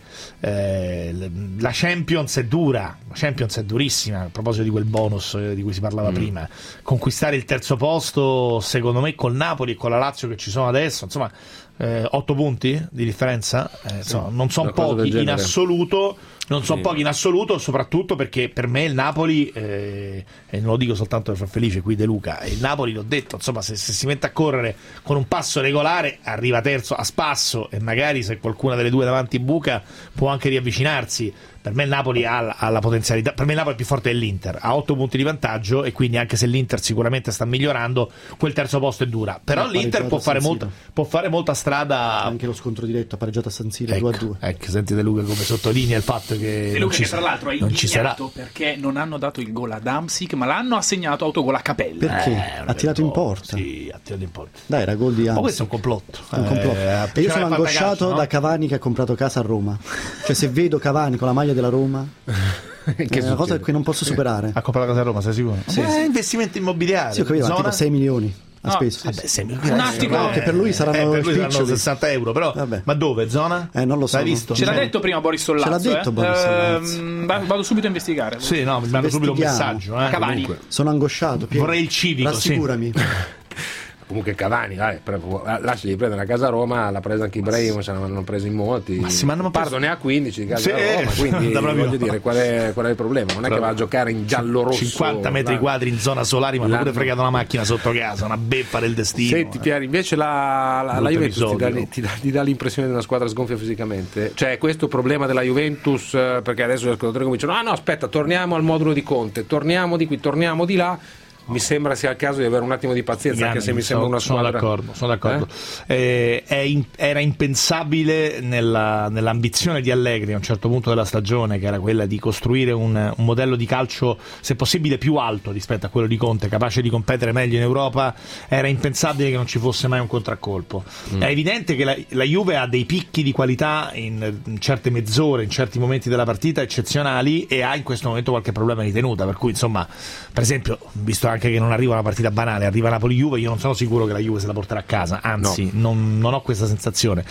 eh, la Champions è dura, la Champions è durissima. A proposito di quel bonus di cui si parlava mm. prima, conquistare il terzo posto, secondo me, col Napoli e con la Lazio che ci sono adesso, insomma, eh, otto punti di differenza, eh, sì, insomma, non sono pochi in assoluto. Non sono sì. pochi in assoluto, soprattutto perché per me il Napoli, eh, e non lo dico soltanto per far felice qui De Luca, il Napoli, l'ho detto, insomma, se, se si mette a correre con un passo regolare arriva terzo a spasso, e magari se qualcuna delle due davanti buca può anche riavvicinarsi. Per me il Napoli ha, ha la potenzialità, per me il Napoli è più forte dell'Inter, ha otto punti di vantaggio, e quindi anche se l'Inter sicuramente sta migliorando, quel terzo posto è dura. Però no, l'Inter può fare, molta, può fare molta strada. Anche lo scontro diretto ha pareggiato a San Siro, ecco, due a due. Ecco, senti De Luca come sottolinea il fatto che De Luca, che tra l'altro è non ci sarà, perché non hanno dato il gol ad Hamsik, ma l'hanno assegnato autogol a Capella. Perché? Eh, ha tirato in porta. Sì, ha tirato in porta. Dai, era gol di Hamsik. Ma questo è un complotto. È un complotto. Eh, e io sono angosciato calcio, no? da Cavani che ha comprato casa a Roma. Cioè, se vedo Cavani con la maglia della Roma che è una cosa che non posso superare. Ha comprato casa a Roma, sei sicuro? Sì, ma sì. È investimento immobiliare. Sì, ho capito, ma tipo sei milioni ha no, speso. sì, Vabbè, sei sì. milioni. Un attimo, no, che per lui saranno, eh, per lui saranno spiccioli. sessanta euro, però vabbè. Ma dove? Zona? Eh, non lo so. L'hai visto? Ce l'ha Cioè, detto prima Boris Sollazzo. Ce l'ha detto eh? Boris Sollazzo. Ehm, vado subito a investigare. Sì, no, mi mando subito un messaggio. Eh, Cavani. Sono angosciato. Piero. Vorrei il civico. Rassicurami. Sì. Comunque Cavani, dai, lasciali prendere a casa Roma, l'ha presa anche Ibrahimovic, ce l'hanno preso in molti. Ma si mandano Pardo ne ha quindici di casa sì, Roma, quindi voglio dire qual è, qual è il problema? Non è Però, che va a giocare in giallo-rosso. cinquanta metri quadri in zona Solari, ma hanno pure fregato una macchina sotto casa, una beffa del destino. Senti eh. Pieri, invece la, la, la Juventus ti dà, ti, dà, ti dà l'impressione di una squadra sgonfia fisicamente? Cioè questo problema della Juventus, perché adesso gli ascoltatori cominciano, ah no aspetta, torniamo al modulo di Conte, torniamo di qui, torniamo di là. Mi sembra sia il caso di avere un attimo di pazienza, anche se mi sembra una squadra. Sono d'accordo, sono d'accordo. Eh? Eh, in, era impensabile nella, nell'ambizione di Allegri a un certo punto della stagione, che era quella di costruire un, un modello di calcio, se possibile, più alto rispetto a quello di Conte, capace di competere meglio in Europa. Era impensabile che non ci fosse mai un contraccolpo. Mm. È evidente che la, la Juve ha dei picchi di qualità in, in certe mezz'ore, in certi momenti della partita eccezionali, e ha in questo momento qualche problema di tenuta. Per cui, insomma, per esempio, visto anche che non arriva una partita banale, arriva Napoli-Juve, io non sono sicuro che la Juve se la porterà a casa, anzi no. non, non ho questa sensazione,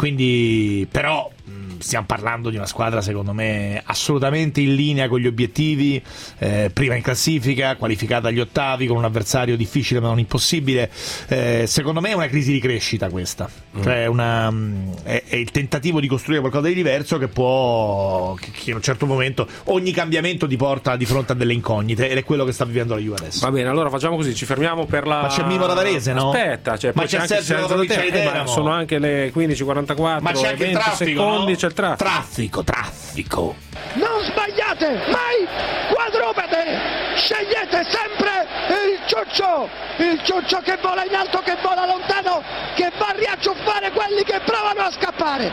quindi però stiamo parlando di una squadra secondo me assolutamente in linea con gli obiettivi, eh, prima in classifica, qualificata agli ottavi, con un avversario difficile ma non impossibile. Eh, secondo me è una crisi di crescita questa, mm. cioè una, è, è il tentativo di costruire qualcosa di diverso che può, che, che in un certo momento ogni cambiamento ti porta di fronte a delle incognite, ed è quello che sta vivendo la Juve adesso. Va bene, allora facciamo così, ci fermiamo per la... Ma c'è Mimo da Varese, no? Aspetta, cioè, ma poi c'è, c'è anche Sergio Novic, eh, ma sono anche le quindici e quarantaquattro, ma c'è anche il traffico, secondi, no? c'è il traffico. Traffico, traffico. Non sbagliate mai quadrupede, scegliete sempre il ciuccio, il ciuccio che vola in alto, che vola lontano, che va a riacciuffare quelli che provano a scappare.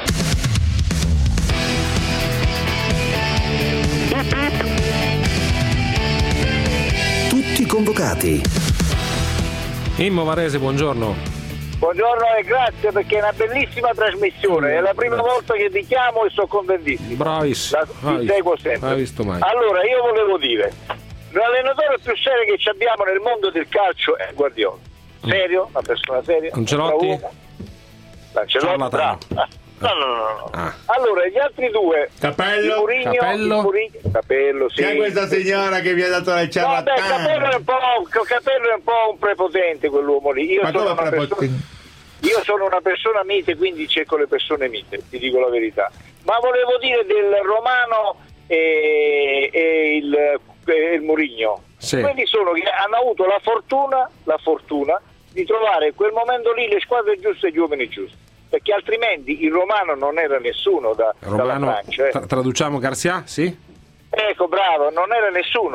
Tutti convocati. Immo Varese, buongiorno. Buongiorno e grazie, perché è una bellissima trasmissione, è la prima volta che vi chiamo e sono contentissimo. Bravissimo. La, vi seguo sempre. Hai visto mai. Allora, io volevo dire, l'allenatore più serio che abbiamo nel mondo del calcio è Guardiola. Serio, una persona seria. Ancelotti? L'Ancelotti, bravo. No, no, no, no. Ah. Allora, gli altri due, Capello, Murigno, Capello, Murigno, Capello, sì. Chi è questa signora che vi ha dato la ciabatta? No, beh, Capello è un po', Capello è un po' un prepotente, quell'uomo lì. Io Ma sono come una persona, io sono una persona mite, quindi cerco le persone mite, ti dico la verità. Ma volevo dire del Romano e, e il, e il Murigno. Sì. Quelli sono che hanno avuto la fortuna, la fortuna di trovare in quel momento lì le squadre giuste e gli uomini giusti. Perché altrimenti il Romano non era nessuno da, Romano, dalla Francia. Eh. Tra- traduciamo Garcia, sì? Ecco, bravo, non era nessuno.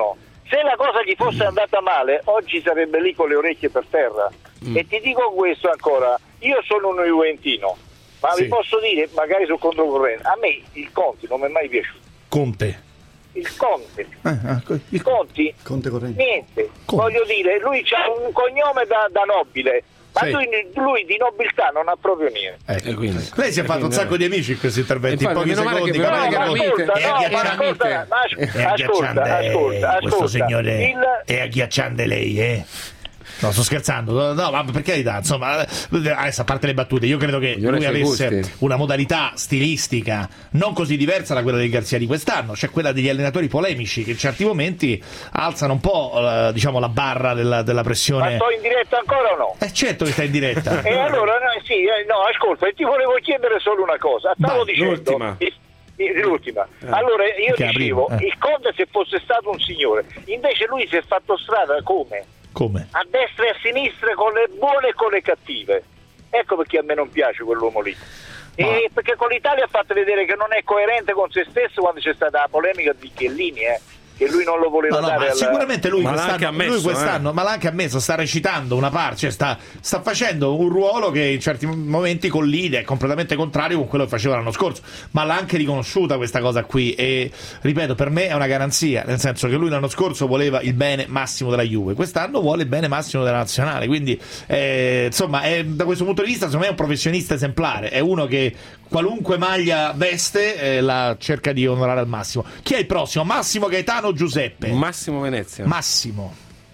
Se la cosa gli fosse andata male, oggi sarebbe lì con le orecchie per terra. Mm. E ti dico questo ancora, io sono uno juventino, ma sì. vi posso dire, magari sul controcorrente, a me il Conte non mi è mai piaciuto. Conte? Il Conte. Eh, eh, il Conti? Conte corrente. Niente. Conte. Voglio dire, lui c'ha un cognome da, da nobile. Ma sì. lui, lui di nobiltà non ha proprio niente. Ecco. Quindi, lei si è fatto un sacco di amici in questi interventi, in pochi secondi. No, ma ascolta, no, ma ascolta, ma ascolta, ascolta, questo signore il... è agghiacciante lei, eh? No, sto scherzando, no, ma per carità, insomma, adesso a parte le battute, io credo che lui avesse gusti. una modalità stilistica non così diversa da quella del Garzia di quest'anno, cioè quella degli allenatori polemici che in certi momenti alzano un po' eh, diciamo la barra della, della pressione. Ma sto in diretta ancora o no? Eh certo che stai in diretta. E allora, no, sì, eh, no, ascolta, ti volevo chiedere solo una cosa, stavo Vai, dicendo... l'ultima. L'ultima. Eh. Allora io Che dicevo, aprivo, eh. il Conte se fosse stato un signore, invece lui si è fatto strada come? Come? A destra e a sinistra con le buone e con le cattive. Ecco perché a me non piace quell'uomo lì. Ma... E perché con l'Italia ha fatto vedere che non è coerente con se stesso quando c'è stata la polemica di Chiellini, eh. che lui non lo voleva no, no, dare ma alla... sicuramente lui Ma quest'anno, ammesso, lui quest'anno eh. ma l'ha anche ammesso, sta recitando una parte, cioè sta, sta facendo un ruolo che in certi momenti collide, è completamente contrario con quello che faceva l'anno scorso, ma l'ha anche riconosciuta questa cosa qui e ripeto, per me è una garanzia, nel senso che lui l'anno scorso voleva il bene massimo della Juve, quest'anno vuole il bene massimo della nazionale, quindi eh, insomma è, da questo punto di vista secondo me è un professionista esemplare, è uno che qualunque maglia veste eh, la cerca di onorare al massimo. Chi è il prossimo? Massimo, Gaetano o Giuseppe? Massimo Venezia. Massimo.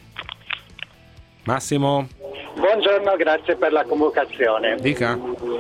Massimo. Buongiorno, grazie per la convocazione. Dica.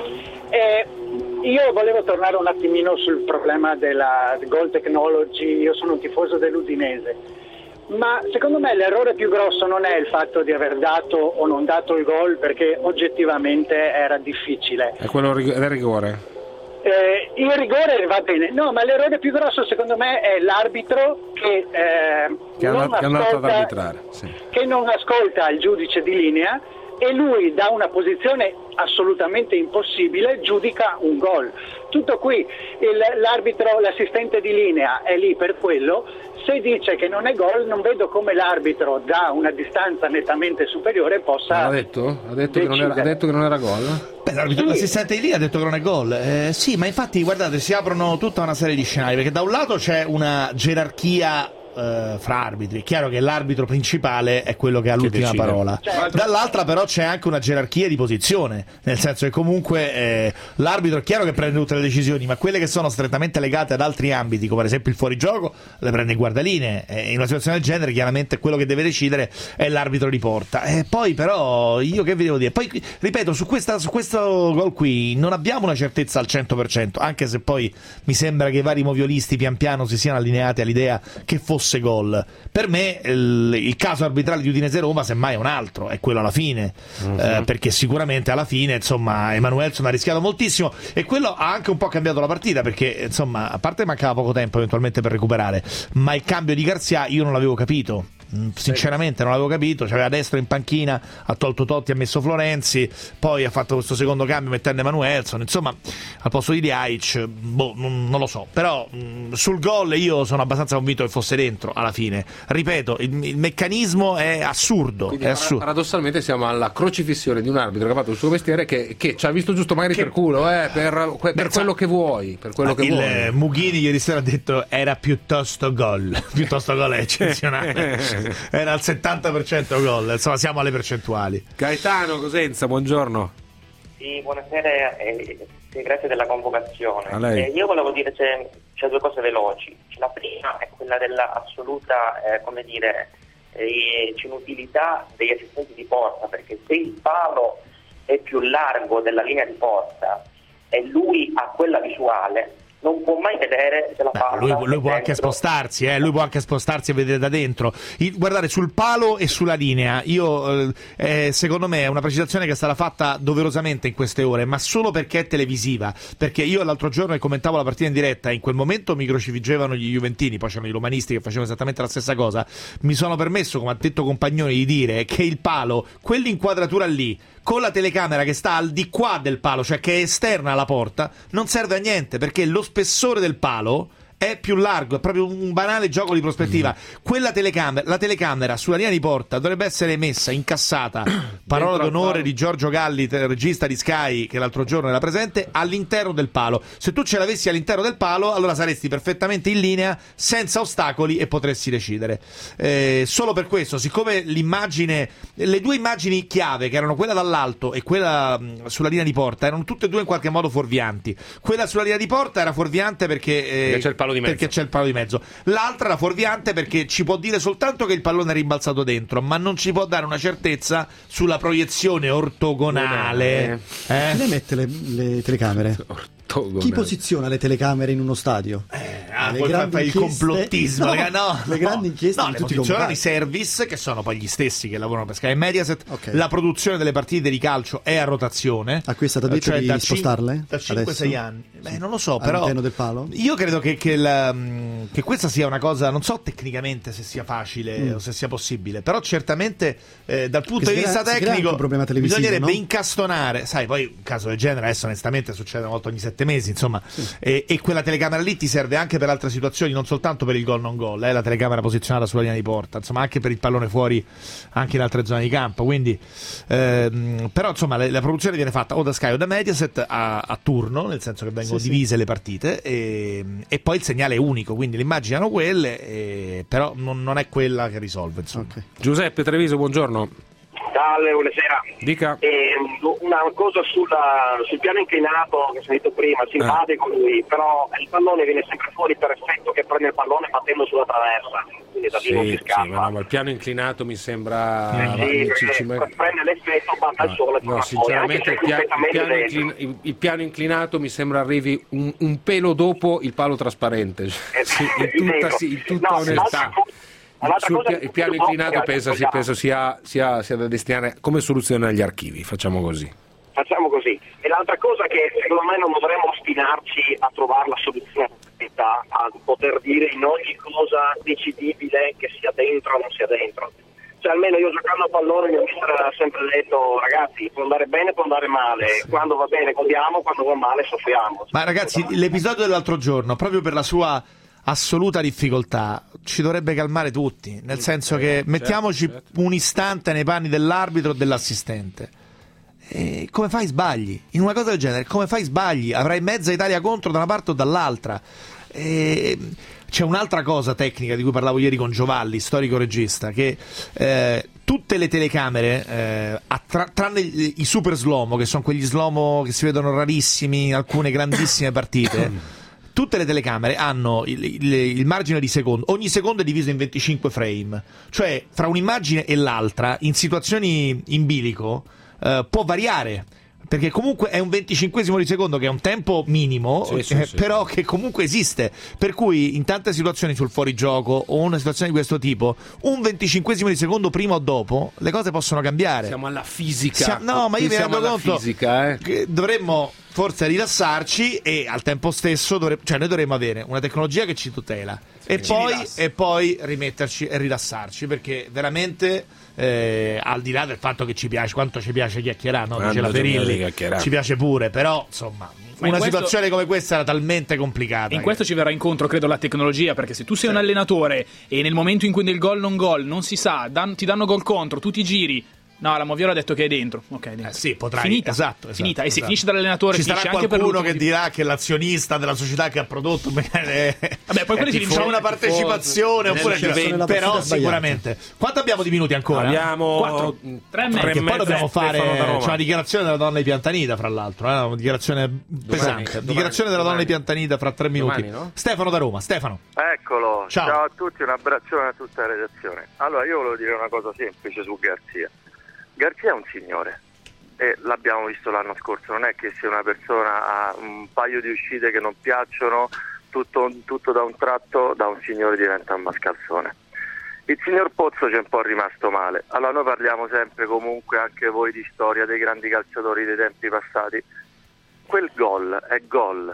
Eh, io volevo tornare un attimino sul problema della goal technology, io sono un tifoso dell'Udinese. Ma secondo me l'errore più grosso non è il fatto di aver dato o non dato il gol, perché oggettivamente era difficile. È quello del rigore. Eh, il rigore va bene, no, ma l'errore più grosso secondo me è l'arbitro che, eh, che, non, andato, che è andato ad ascolta, arbitrare, sì. che non ascolta il giudice di linea e lui da una posizione assolutamente impossibile giudica un gol. Tutto qui, il, l'arbitro, l'assistente di linea è lì per quello, se dice che non è gol non vedo come l'arbitro da una distanza nettamente superiore possa... Ha detto? Ha detto, che non, era, ha detto che non era gol? Beh, l'arbitro, sì. L'assistente di linea ha detto che non è gol. Eh, sì, ma infatti guardate, si aprono tutta una serie di scenari, perché da un lato c'è una gerarchia Uh, fra arbitri, è chiaro che l'arbitro principale è quello che ha che l'ultima decide. parola, certo. Dall'altra però c'è anche una gerarchia di posizione, nel senso che comunque eh, l'arbitro è chiaro che prende tutte le decisioni, ma quelle che sono strettamente legate ad altri ambiti, come ad esempio il fuorigioco, le prende in guardalinee, e in una situazione del genere chiaramente quello che deve decidere è l'arbitro di porta. E poi però io che vi devo dire, poi ripeto, su, questa, su questo gol qui non abbiamo una certezza al cento per cento, anche se poi mi sembra che i vari moviolisti pian piano si siano allineati all'idea che fosse gol. Per me il, il caso arbitrale di Udinese-Roma semmai è un altro, è quello alla fine, uh-huh. eh, perché sicuramente alla fine insomma Emanuelson ha rischiato moltissimo e quello ha anche un po' cambiato la partita, perché insomma a parte mancava poco tempo eventualmente per recuperare, ma il cambio di Garzia io non l'avevo capito, sinceramente non l'avevo capito, c'aveva destro in panchina, ha tolto Totti, ha messo Florenzi, poi ha fatto questo secondo cambio mettendo Emanuelson, insomma al posto di Diaich, boh, non, non lo so, però mh, sul gol io sono abbastanza convinto che fosse dentro alla fine, ripeto, il, il meccanismo è assurdo, quindi è assurdo. Paradossalmente siamo alla crocifissione di un arbitro che ha fatto il suo mestiere, che, che ci ha visto giusto magari che... per culo, eh, per, per Beh, quello che vuoi, per quello che il vuoi. Mughini ieri sera ha detto era piuttosto gol, piuttosto gol è eccezionale. Era al settanta per cento gol, insomma siamo alle percentuali. Gaetano Cosenza, buongiorno. Sì, buonasera e sì, grazie della convocazione. A lei. Eh, io volevo dire c'è, c'è due cose veloci. La prima è quella dell'assoluta, eh, come dire, eh, inutilità degli assistenti di porta, perché se il palo è più largo della linea di porta e lui ha quella visuale, non può mai vedere se la palla. Beh, lui, lui può anche spostarsi, eh? lui può anche spostarsi e vedere da dentro. Il, guardate, sul palo e sulla linea, io eh, secondo me è una precisazione che è stata fatta doverosamente in queste ore, ma solo perché è televisiva. Perché io l'altro giorno commentavo la partita in diretta, in quel momento mi crocifiggevano gli juventini, poi c'erano i romanisti che facevano esattamente la stessa cosa. Mi sono permesso, come ha detto Compagnoni, di dire che il palo, quell'inquadratura lì, con la telecamera che sta al di qua del palo, cioè che è esterna alla porta, non serve a niente, perché lo spessore del palo è più largo, è proprio un banale gioco di prospettiva. Mm. Quella telecamera, la telecamera sulla linea di porta dovrebbe essere messa, incassata, parola d'onore di Giorgio Galli, regista di Sky, che l'altro giorno era presente, all'interno del palo. Se tu ce l'avessi all'interno del palo, allora saresti perfettamente in linea, senza ostacoli, e potresti decidere. Eh, solo per questo, siccome l'immagine, le due immagini chiave, che erano quella dall'alto e quella mh, sulla linea di porta, erano tutte e due in qualche modo fuorvianti. Quella sulla linea di porta era fuorviante perché, eh, perché c'è il palo di mezzo. Perché c'è il palo di mezzo. L'altra era fuorviante perché ci può dire soltanto che il pallone è rimbalzato dentro, ma non ci può dare una certezza sulla proiezione ortogonale. Eh? Chi le mette le, le telecamere? Chi posiziona le telecamere in uno stadio? Eh, ah, le grandi fai il complottismo, no, le, no, le grandi inchieste no, di le tutti posizionano i service, che sono poi gli stessi che lavorano per Sky e Mediaset. Okay. La produzione delle partite di calcio è a rotazione. A cui è stato detto cioè di da spostarle? cin- da cinque sei anni. Beh, non lo so, però all'interno del palo? Io credo che, che, la, che questa sia una cosa, non so tecnicamente se sia facile mm. o se sia possibile, però certamente eh, dal punto che di vista tecnico bisognerebbe no? incastonare, sai, poi un caso del genere adesso onestamente succede una volta ogni sette mesi, insomma. Sì. E, e quella telecamera lì ti serve anche per altre situazioni, non soltanto per il gol non gol, eh, la telecamera posizionata sulla linea di porta, insomma, anche per il pallone fuori, anche in altre zone di campo. Quindi, ehm, però, insomma, la, la produzione viene fatta o da Sky o da Mediaset a, a turno, nel senso che vengono sì, divise sì. le partite, e, e poi il segnale è unico, quindi le immagini hanno quelle, e, però non, non è quella che risolve. Insomma. Okay. Giuseppe Treviso, buongiorno. Salve, buonasera. Dica. Eh, una cosa sulla, sul piano inclinato che ho sentito prima, simpatico eh. lui, però il pallone viene sempre fuori per effetto che prende il pallone battendo sulla traversa, quindi da lì sì, non si scappa. Sì, ma, no, ma il piano inclinato mi sembra... Eh, sì, ci, ci... prende l'effetto, batta no, il sole, no, sinceramente il, pia- il, piano inclin- il, il piano inclinato mi sembra arrivi un, un pelo dopo il palo trasparente, eh, sì, in tutta, sì, in tutta no, onestà. Sul pia- il piano inclinato penso, sì, penso sia, sia, sia da destinare come soluzione agli archivi, facciamo così. Facciamo così. E l'altra cosa che secondo me non dovremmo ostinarci a trovare la soluzione a poter dire in ogni cosa decidibile che sia dentro o non sia dentro. Cioè almeno io giocando a pallone mi ha sempre detto ragazzi può andare bene, può andare male, sì. Quando va bene godiamo, quando va male soffriamo. Ma ragazzi, l'episodio dell'altro giorno, proprio per la sua assoluta difficoltà, ci dovrebbe calmare tutti, nel senso che mettiamoci un istante nei panni dell'arbitro o dell'assistente. E come fai sbagli? In una cosa del genere, come fai sbagli? Avrai mezza Italia contro da una parte o dall'altra. E c'è un'altra cosa tecnica di cui parlavo ieri con Giovalli, storico regista, che eh, tutte le telecamere, eh, attra- tranne i super slow-mo, che sono quegli slow-mo che si vedono rarissimi in alcune grandissime partite, tutte le telecamere hanno il, il, il margine di secondo, ogni secondo è diviso in venticinque frame, cioè fra un'immagine e l'altra, in situazioni in bilico, eh, può variare, perché comunque è un venticinquesimo di secondo, che è un tempo minimo, sì, sì, eh, sì. però che comunque esiste, per cui in tante situazioni sul fuorigioco o una situazione di questo tipo, un venticinquesimo di secondo prima o dopo le cose possono cambiare. Siamo alla fisica. Sia- no, ma io mi rendo conto fisica, eh. che dovremmo forse rilassarci e al tempo stesso dovre- cioè noi dovremmo avere una tecnologia che ci tutela, sì, e, ci poi, e poi rimetterci e rilassarci, perché veramente eh, al di là del fatto che ci piace, quanto ci piace chiacchierare, no? Dice la Ferilli, ci piace pure, però insomma Ma una questo, situazione come questa era talmente complicata. In che... questo ci verrà incontro, credo, la tecnologia, perché se tu sei sì. un allenatore e nel momento in cui nel gol non gol non si sa, dan- ti danno gol contro, tu ti giri. No, la Moviola ha detto che è dentro. Ok, dentro. Eh sì, potrai. Finita. Esatto, esatto, finita. E se esatto. finisce dall'allenatore, ci sarà finisce qualcuno anche per che dirà che l'azionista della società che ha prodotto bene, vabbè, poi quelli c'è una partecipazione, oppure che... però sicuramente. Quanto abbiamo di minuti ancora? Abbiamo quattro. Tre e mezzo. Perché poi dobbiamo fare c'è una dichiarazione della donna di Piantanida, fra l'altro, eh? Una dichiarazione pesante. Domani, dichiarazione della donna di Piantanida fra tre minuti. Domani, no? Stefano da Roma. Stefano. Eccolo. Ciao. Ciao a tutti, un abbraccione a tutta la redazione. Allora, io volevo dire una cosa semplice su Garzia. Garzia è un signore e l'abbiamo visto l'anno scorso, non è che se una persona ha un paio di uscite che non piacciono, tutto, tutto da un tratto da un signore diventa un mascalzone. Il signor Pozzo c'è un po' rimasto male. Allora noi parliamo sempre, comunque anche voi, di storia dei grandi calciatori dei tempi passati. Quel gol è gol,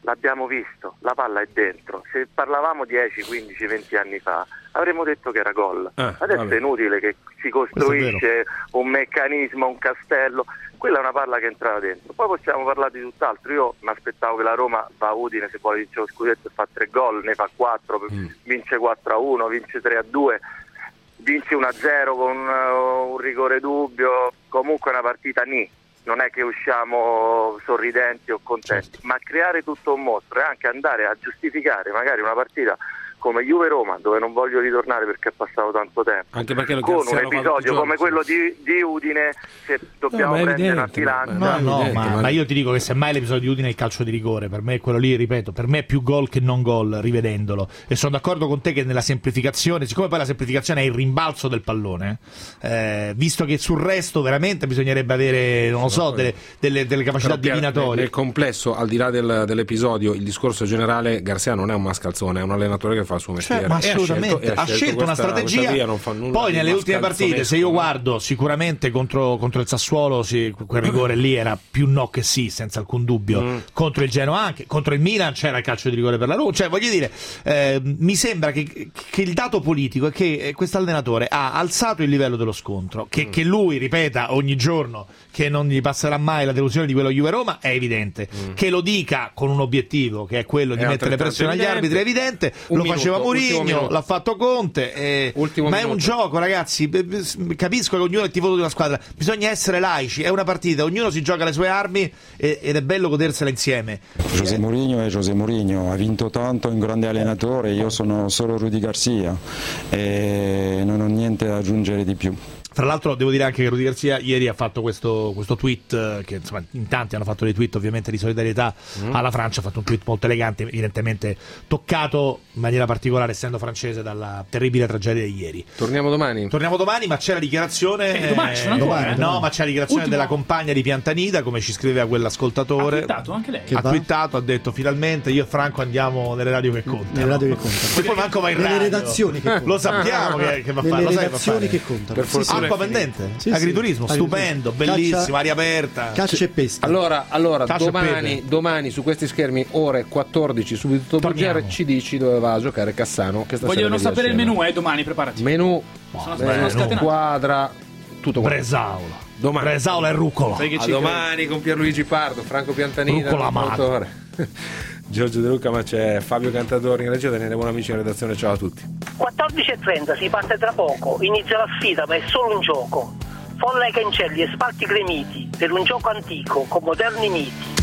l'abbiamo visto, la palla è dentro. Se parlavamo dieci, quindici, venti anni fa avremmo detto che era gol. Ah, Adesso vabbè. è inutile che si costruisce un meccanismo, un castello. Quella è una palla che entrava dentro. Poi possiamo parlare di tutt'altro. Io mi aspettavo che la Roma va a Udine, se vuole vincere lo scudetto, e fa tre gol, ne fa quattro, mm. vince quattro a uno, vince tre a due, vince uno a zero con uh, un rigore dubbio. Comunque è una partita nì. Non è che usciamo sorridenti o contenti, certo. Ma creare tutto un mostro e anche andare a giustificare magari una partita come Juve-Roma, dove non voglio ritornare perché è passato tanto tempo, anche perché lo con un Garziano episodio come giorni, quello di, di Udine, se dobbiamo no, prendere una evidente, bilancia. No, no, evidente, ma, ma... ma io ti dico che semmai l'episodio di Udine è il calcio di rigore. Per me è quello lì, ripeto, per me è più gol che non gol, rivedendolo. E sono d'accordo con te che nella semplificazione, siccome poi la semplificazione è il rimbalzo del pallone, eh, visto che sul resto veramente bisognerebbe avere, non lo so, delle, delle, delle capacità Però, divinatorie. Nel complesso, al di là del, dell'episodio, il discorso generale, Garcia non è un mascalzone, è un allenatore che fa il suo mestiere. Cioè, ma assolutamente, ha scelto, ha scelto una strategia, via, non fa nulla poi nelle ultime partite, se io no? guardo sicuramente contro, contro il Sassuolo, sì, quel rigore lì era più no che sì, senza alcun dubbio, mm. contro il Genoa anche, contro il Milan c'era il calcio di rigore per la Roma, cioè voglio dire, eh, mi sembra che, che il dato politico è che questo allenatore ha alzato il livello dello scontro, che, mm. che lui ripeta ogni giorno che non gli passerà mai la delusione di quello Juve-Roma è evidente, mm. che lo dica con un obiettivo che è quello di è mettere pressione agli arbitri è evidente, un lo minuto, faceva Mourinho, l'ha fatto Conte, eh, ma minuto. È un gioco, ragazzi. Capisco che ognuno è tifoso di una squadra, bisogna essere laici, è una partita, ognuno si gioca le sue armi e, ed è bello godersela insieme. José Mourinho è José Mourinho, ha vinto tanto, è un grande allenatore, io sono solo Rudy Garcia e non ho niente da aggiungere di più. Tra l'altro devo dire anche che Rudy Garcia ieri ha fatto questo, questo tweet, che insomma in tanti hanno fatto dei tweet ovviamente di solidarietà mm. alla Francia, ha fatto un tweet molto elegante, evidentemente toccato in maniera particolare, essendo francese, dalla terribile tragedia di ieri. Torniamo domani? Torniamo domani, ma c'è la dichiarazione eh, domani, eh, domani, domani, domani. No, ma c'è la dichiarazione Ultimo... della compagna di Piantanida, come ci scriveva quell'ascoltatore. Ha twittato anche lei. Che ha va? twittato, ha detto finalmente io e Franco andiamo nelle radio che contano. Nelle radio che contano. E poi manco va in radio. Nelle redazioni che contano. Lo sappiamo che, che va a fare. Nelle Lo sai redazioni che che contano. Per fortuna acqua pendente. Sì, agriturismo, sì. Stupendo, bellissimo, caccia, aria aperta. Caccia e pesca. Allora, allora Caccia domani, domani su questi schermi, ore quattordici, subito dopo il G R, ci dici dove va a giocare Cassano. Che vogliono sapere il menù, eh, domani, preparati. Menù, sono menù squadra, tutto quanto. Bresaola. Domani. Bresaola e rucola. A domani con Pierluigi Pardo, Franco Piantanina, rucola amato. Giorgio De Luca, ma c'è Fabio Cantadori in regia, Daniele Buonamici in redazione. Ciao a tutti. quattordici e trenta si parte tra poco, inizia la sfida, ma è solo un gioco. Folla ai cancelli e spalti gremiti per un gioco antico con moderni miti.